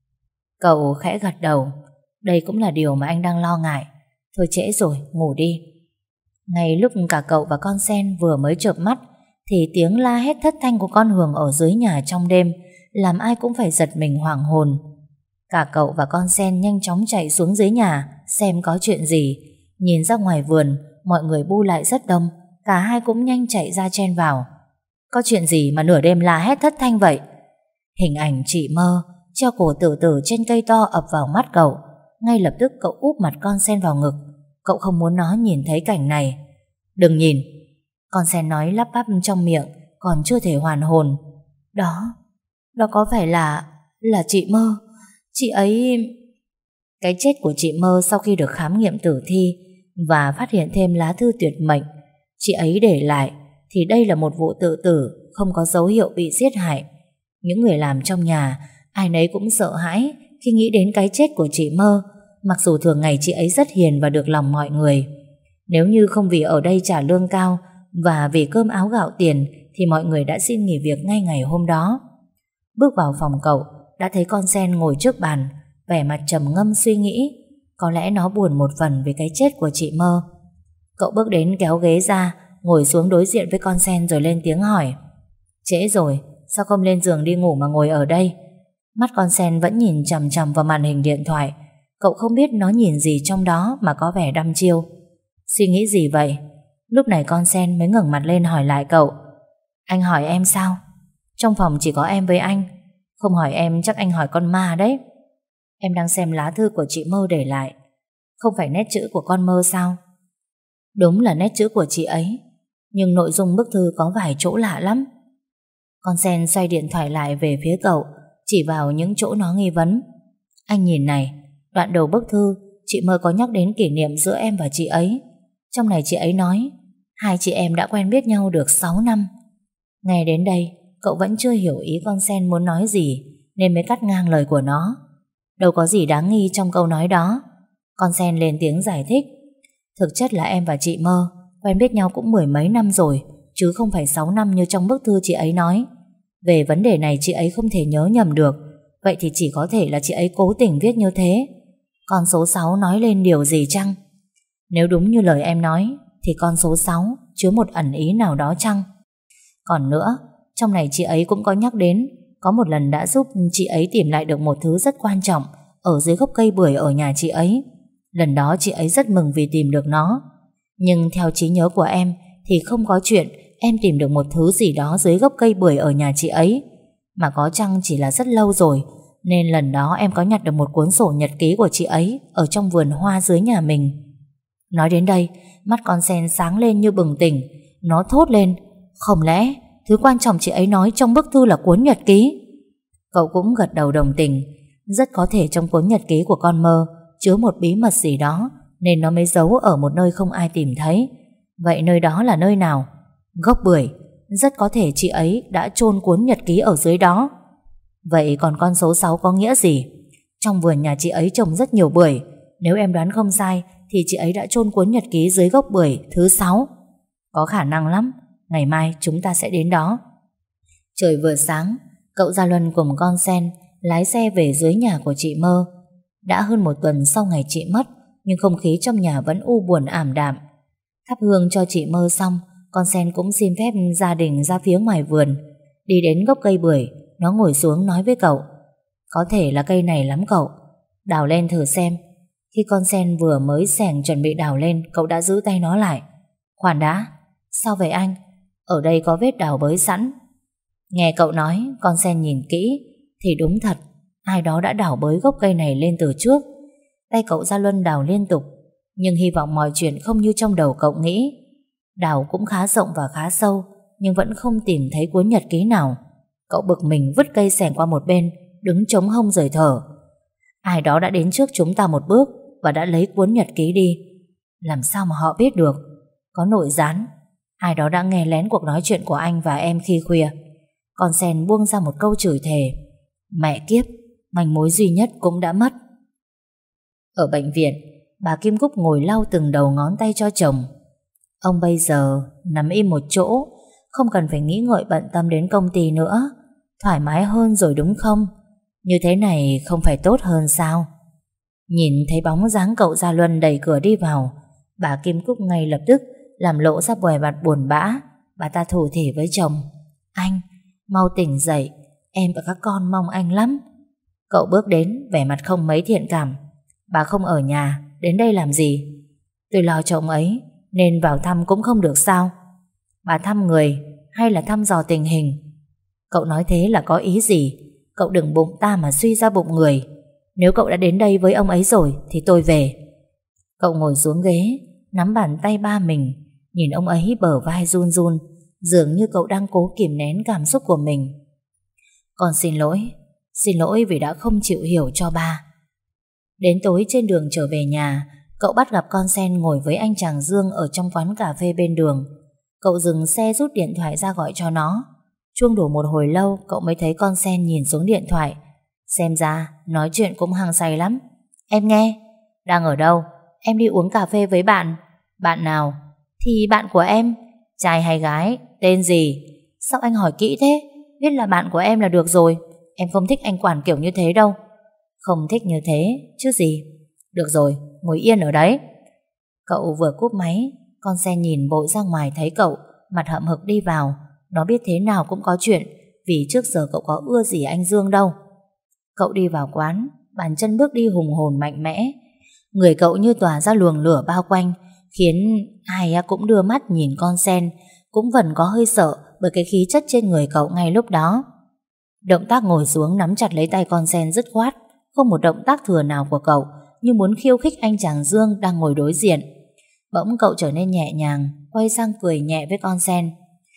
Cậu khẽ gật đầu. Đây cũng là điều mà anh đang lo ngại. Thôi trễ rồi, ngủ đi. Ngay lúc cả cậu và con Sen vừa mới chợp mắt thì tiếng la hét thất thanh của con Hường ở dưới nhà trong đêm làm ai cũng phải giật mình hoảng hồn. Cả cậu và con Sen nhanh chóng chạy xuống dưới nhà xem có chuyện gì. Nhìn ra ngoài vườn, mọi người bu lại rất đông. Cả hai cũng nhanh chạy ra chen vào. Có chuyện gì mà nửa đêm la hét thất thanh vậy? Hình ảnh chị Mơ treo cổ tự tử trên cây to ập vào mắt cậu. Ngay lập tức cậu úp mặt con Sen vào ngực. Cậu không muốn nó nhìn thấy cảnh này. Đừng nhìn. Con Sen nói lắp bắp trong miệng, còn chưa thể hoàn hồn. Đó có phải là chị Mơ? Chị ấy... Cái chết của chị Mơ sau khi được khám nghiệm tử thi và phát hiện thêm lá thư tuyệt mệnh chị ấy để lại, thì đây là một vụ tự tử, không có dấu hiệu bị giết hại. Những người làm trong nhà ai nấy cũng sợ hãi khi nghĩ đến cái chết của chị Mơ, mặc dù thường ngày chị ấy rất hiền và được lòng mọi người. Nếu như không vì ở đây trả lương cao và vì cơm áo gạo tiền thì mọi người đã xin nghỉ việc ngay ngày hôm đó. Bước vào phòng cậu đã thấy con Sen ngồi trước bàn, vẻ mặt trầm ngâm suy nghĩ. Có lẽ nó buồn một phần về cái chết của chị Mơ. Cậu bước đến kéo ghế ra, ngồi xuống đối diện với con Sen rồi lên tiếng hỏi. Trễ rồi, sao không lên giường đi ngủ mà ngồi ở đây? Mắt con sen vẫn nhìn chằm chằm vào màn hình điện thoại. Cậu không biết nó nhìn gì trong đó mà có vẻ đăm chiêu. Suy nghĩ gì vậy? Lúc này con sen mới ngẩng mặt lên hỏi lại cậu. Anh hỏi em sao? Trong phòng chỉ có em với anh. Không hỏi em chắc anh hỏi con ma đấy. Em đang xem lá thư của chị Mơ để lại. Không phải nét chữ của con Mơ sao? Đúng là nét chữ của chị ấy, nhưng nội dung bức thư có vài chỗ lạ lắm. Con sen xoay điện thoại lại về phía cậu, chỉ vào những chỗ nó nghi vấn. Anh nhìn này, đoạn đầu bức thư chị Mơ có nhắc đến kỷ niệm giữa em và chị ấy. Trong này chị ấy nói hai chị em đã quen biết nhau được 6 năm. Nghe đến đây, cậu vẫn chưa hiểu ý con sen muốn nói gì, nên mới cắt ngang lời của nó. Đâu có gì đáng nghi trong câu nói đó. Con sen lên tiếng giải thích. Thực chất là em và chị Mơ quen biết nhau cũng 10 mấy năm rồi, chứ không phải 6 năm như trong bức thư chị ấy nói. Về vấn đề này chị ấy không thể nhớ nhầm được. Vậy thì chỉ có thể là chị ấy cố tình viết như thế. Con số 6 nói lên điều gì chăng? Nếu đúng như lời em nói thì con số 6 chứa một ẩn ý nào đó chăng? Còn nữa, trong này chị ấy cũng có nhắc đến có một lần đã giúp chị ấy tìm lại được một thứ rất quan trọng ở dưới gốc cây bưởi ở nhà chị ấy. Lần đó chị ấy rất mừng vì tìm được nó. Nhưng theo trí nhớ của em thì không có chuyện em tìm được một thứ gì đó dưới gốc cây bưởi ở nhà chị ấy. Mà có chăng chỉ là rất lâu rồi, nên lần đó em có nhặt được một cuốn sổ nhật ký của chị ấy ở trong vườn hoa dưới nhà mình. Nói đến đây, mắt con sen sáng lên như bừng tỉnh. Nó thốt lên, không lẽ thứ quan trọng chị ấy nói trong bức thư là cuốn nhật ký? Cậu cũng gật đầu đồng tình. Rất có thể trong cuốn nhật ký của con Mơ chứa một bí mật gì đó, nên nó mới giấu ở một nơi không ai tìm thấy. Vậy nơi đó là nơi nào? Gốc bưởi. Rất có thể chị ấy đã chôn cuốn nhật ký ở dưới đó. Vậy còn con số 6 có nghĩa gì? Trong vườn nhà chị ấy trồng rất nhiều bưởi. Nếu em đoán không sai thì chị ấy đã chôn cuốn nhật ký dưới gốc bưởi thứ 6. Có khả năng lắm. Ngày mai chúng ta sẽ đến đó. Trời vừa sáng, cậu Gia Luân cùng con sen lái xe về dưới nhà của chị Mơ. Đã hơn một tuần sau ngày chị mất, nhưng không khí trong nhà vẫn u buồn ảm đạm. Thắp hương cho chị Mơ xong, con sen cũng xin phép gia đình ra phía ngoài vườn. Đi đến gốc cây bưởi, nó ngồi xuống nói với cậu. Có thể là cây này lắm cậu, đào lên thử xem. Khi con sen vừa mới xẻng chuẩn bị đào lên, cậu đã giữ tay nó lại. Khoan đã, sao vậy anh? Ở đây có vết đào bới sẵn. Nghe cậu nói, con sen nhìn kỹ thì đúng thật, ai đó đã đào bới gốc cây này lên từ trước. Tay cậu Gia Luân đào liên tục, nhưng hy vọng mọi chuyện không như trong đầu cậu nghĩ. Đào cũng khá rộng và khá sâu, nhưng vẫn không tìm thấy cuốn nhật ký nào. Cậu bực mình vứt cây xẻng qua một bên, đứng chống hông rời thở. Ai đó đã đến trước chúng ta một bước và đã lấy cuốn nhật ký đi. Làm sao mà họ biết được? Có nội gián. Ai đó đã nghe lén cuộc nói chuyện của anh và em khi khuya. Con sen buông ra một câu chửi thề. Mẹ kiếp, manh mối duy nhất cũng đã mất. Ở bệnh viện, bà Kim Cúc ngồi lau từng đầu ngón tay cho chồng. Ông bây giờ nằm im một chỗ, không cần phải nghĩ ngợi bận tâm đến công ty nữa. Thoải mái hơn rồi đúng không? Như thế này không phải tốt hơn sao? Nhìn thấy bóng dáng cậu Gia Luân đẩy cửa đi vào, bà Kim Cúc ngay lập tức làm lộ ra vẻ mặt buồn bã. Bà ta thủ thỉ với chồng. Anh, mau tỉnh dậy, em và các con mong anh lắm. Cậu bước đến, vẻ mặt không mấy thiện cảm. Bà không ở nhà, đến đây làm gì? Tôi lo cho ông ấy, nên vào thăm cũng không được sao? Bà thăm người hay là thăm dò tình hình? Cậu nói thế là có ý gì? Cậu đừng bụng ta mà suy ra bụng người. Nếu cậu đã đến đây với ông ấy rồi thì tôi về. Cậu ngồi xuống ghế, nắm bàn tay ba mình, nhìn ông ấy bờ vai run run, dường như cậu đang cố kìm nén cảm xúc của mình. Con xin lỗi vì đã không chịu hiểu cho ba. Đến tối trên đường trở về nhà, cậu bắt gặp con sen ngồi với anh chàng Dương ở trong quán cà phê bên đường. Cậu dừng xe rút điện thoại ra gọi cho nó. Chuông đổ một hồi lâu, cậu mới thấy con sen nhìn xuống điện thoại. Xem ra nói chuyện cũng hăng say lắm. Em nghe. Đang ở đâu? Em đi uống cà phê với bạn. Bạn nào? Thì bạn của em. Trai hay gái? Tên gì? Sao anh hỏi kỹ thế? Biết là bạn của em là được rồi. Em không thích anh quản kiểu như thế đâu. Không thích như thế chứ gì. Được rồi, ngồi yên ở đấy. Cậu vừa cúp máy, con sen nhìn vội ra ngoài thấy cậu, mặt hậm hực đi vào. Nó biết thế nào cũng có chuyện, vì trước giờ cậu có ưa gì anh Dương đâu. Cậu đi vào quán, bàn chân bước đi hùng hồn mạnh mẽ. Người cậu như tỏa ra luồng lửa bao quanh, khiến ai cũng đưa mắt nhìn con sen, cũng vẫn có hơi sợ bởi cái khí chất trên người cậu ngay lúc đó. Động tác ngồi xuống nắm chặt lấy tay con sen dứt khoát, không một động tác thừa nào của cậu, như muốn khiêu khích anh chàng Dương đang ngồi đối diện. Bỗng cậu trở nên nhẹ nhàng, quay sang cười nhẹ với con sen.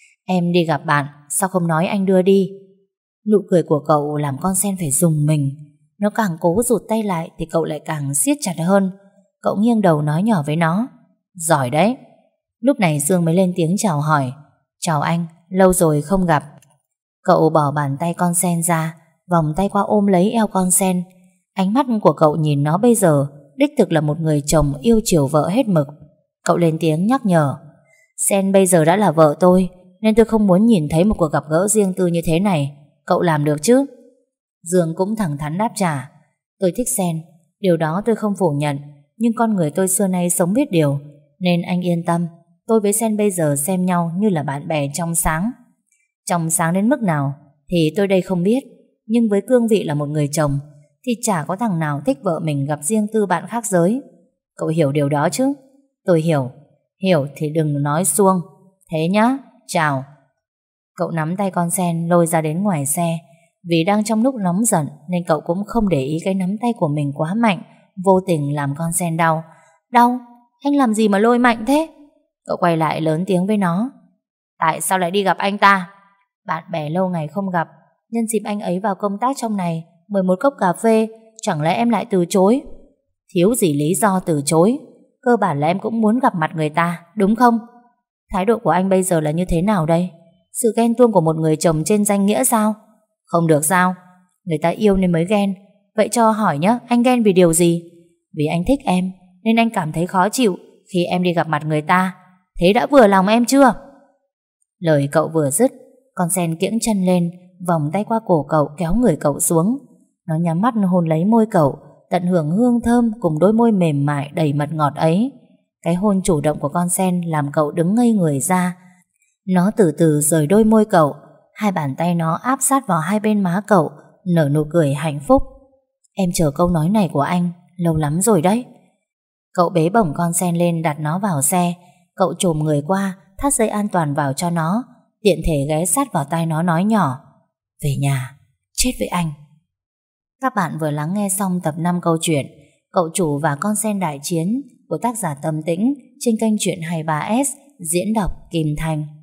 Em đi gặp bạn, sao không nói anh đưa đi? Nụ cười của cậu làm con sen phải rùng mình. Nó càng cố rụt tay lại thì cậu lại càng siết chặt hơn. Cậu nghiêng đầu nói nhỏ với nó. Giỏi đấy. Lúc này Dương mới lên tiếng chào hỏi. Chào anh, lâu rồi không gặp. Cậu bỏ bàn tay con sen ra, vòng tay qua ôm lấy eo con sen. Ánh mắt của cậu nhìn nó bây giờ đích thực là một người chồng yêu chiều vợ hết mực. Cậu lên tiếng nhắc nhở. Sen bây giờ đã là vợ tôi, nên tôi không muốn nhìn thấy một cuộc gặp gỡ riêng tư như thế này. Cậu làm được chứ? Dương cũng thẳng thắn đáp trả. Tôi thích Sen, điều đó tôi không phủ nhận, nhưng con người tôi xưa nay sống biết điều, nên anh yên tâm. Tôi với Sen bây giờ xem nhau như là bạn bè trong sáng. Trong sáng đến mức nào thì tôi đây không biết, nhưng với cương vị là một người chồng thì chả có thằng nào thích vợ mình gặp riêng tư bạn khác giới. Cậu hiểu điều đó chứ? Tôi hiểu. Hiểu thì đừng nói suông. Thế nhá, chào. Cậu nắm tay con sen lôi ra đến ngoài xe. Vì đang trong lúc nóng giận nên cậu cũng không để ý cái nắm tay của mình quá mạnh, vô tình làm con sen đau. Đau? Anh làm gì mà lôi mạnh thế? Cậu quay lại lớn tiếng với nó. Tại sao lại đi gặp anh ta? Bạn bè lâu ngày không gặp, nhân dịp anh ấy vào công tác trong này, mời một cốc cà phê, chẳng lẽ em lại từ chối? Thiếu gì lý do từ chối. Cơ bản là em cũng muốn gặp mặt người ta, đúng không? Thái độ của anh bây giờ là như thế nào đây? Sự ghen tuông của một người chồng trên danh nghĩa sao? Không được sao? Người ta yêu nên mới ghen. Vậy cho hỏi nhé, anh ghen vì điều gì? Vì anh thích em, nên anh cảm thấy khó chịu khi em đi gặp mặt người ta. Thế đã vừa lòng em chưa? Lời cậu vừa dứt, con sen kiễng chân lên, vòng tay qua cổ cậu kéo người cậu xuống. Nó nhắm mắt hôn lấy môi cậu, tận hưởng hương thơm cùng đôi môi mềm mại đầy mật ngọt ấy. Cái hôn chủ động của con sen làm cậu đứng ngây người ra. Nó từ từ rời đôi môi cậu, hai bàn tay nó áp sát vào hai bên má cậu, nở nụ cười hạnh phúc. Em chờ câu nói này của anh lâu lắm rồi đấy. Cậu bế bổng con sen lên đặt nó vào xe. Cậu chồm người qua, thắt dây an toàn vào cho nó, tiện thể ghé sát vào tai nó nói nhỏ. Về nhà, chết với anh. Các bạn vừa lắng nghe xong tập 5 câu chuyện Cậu chủ và con sen đại chiến của tác giả Tâm Tĩnh trên kênh Chuyện 23S, diễn đọc Kim Thành.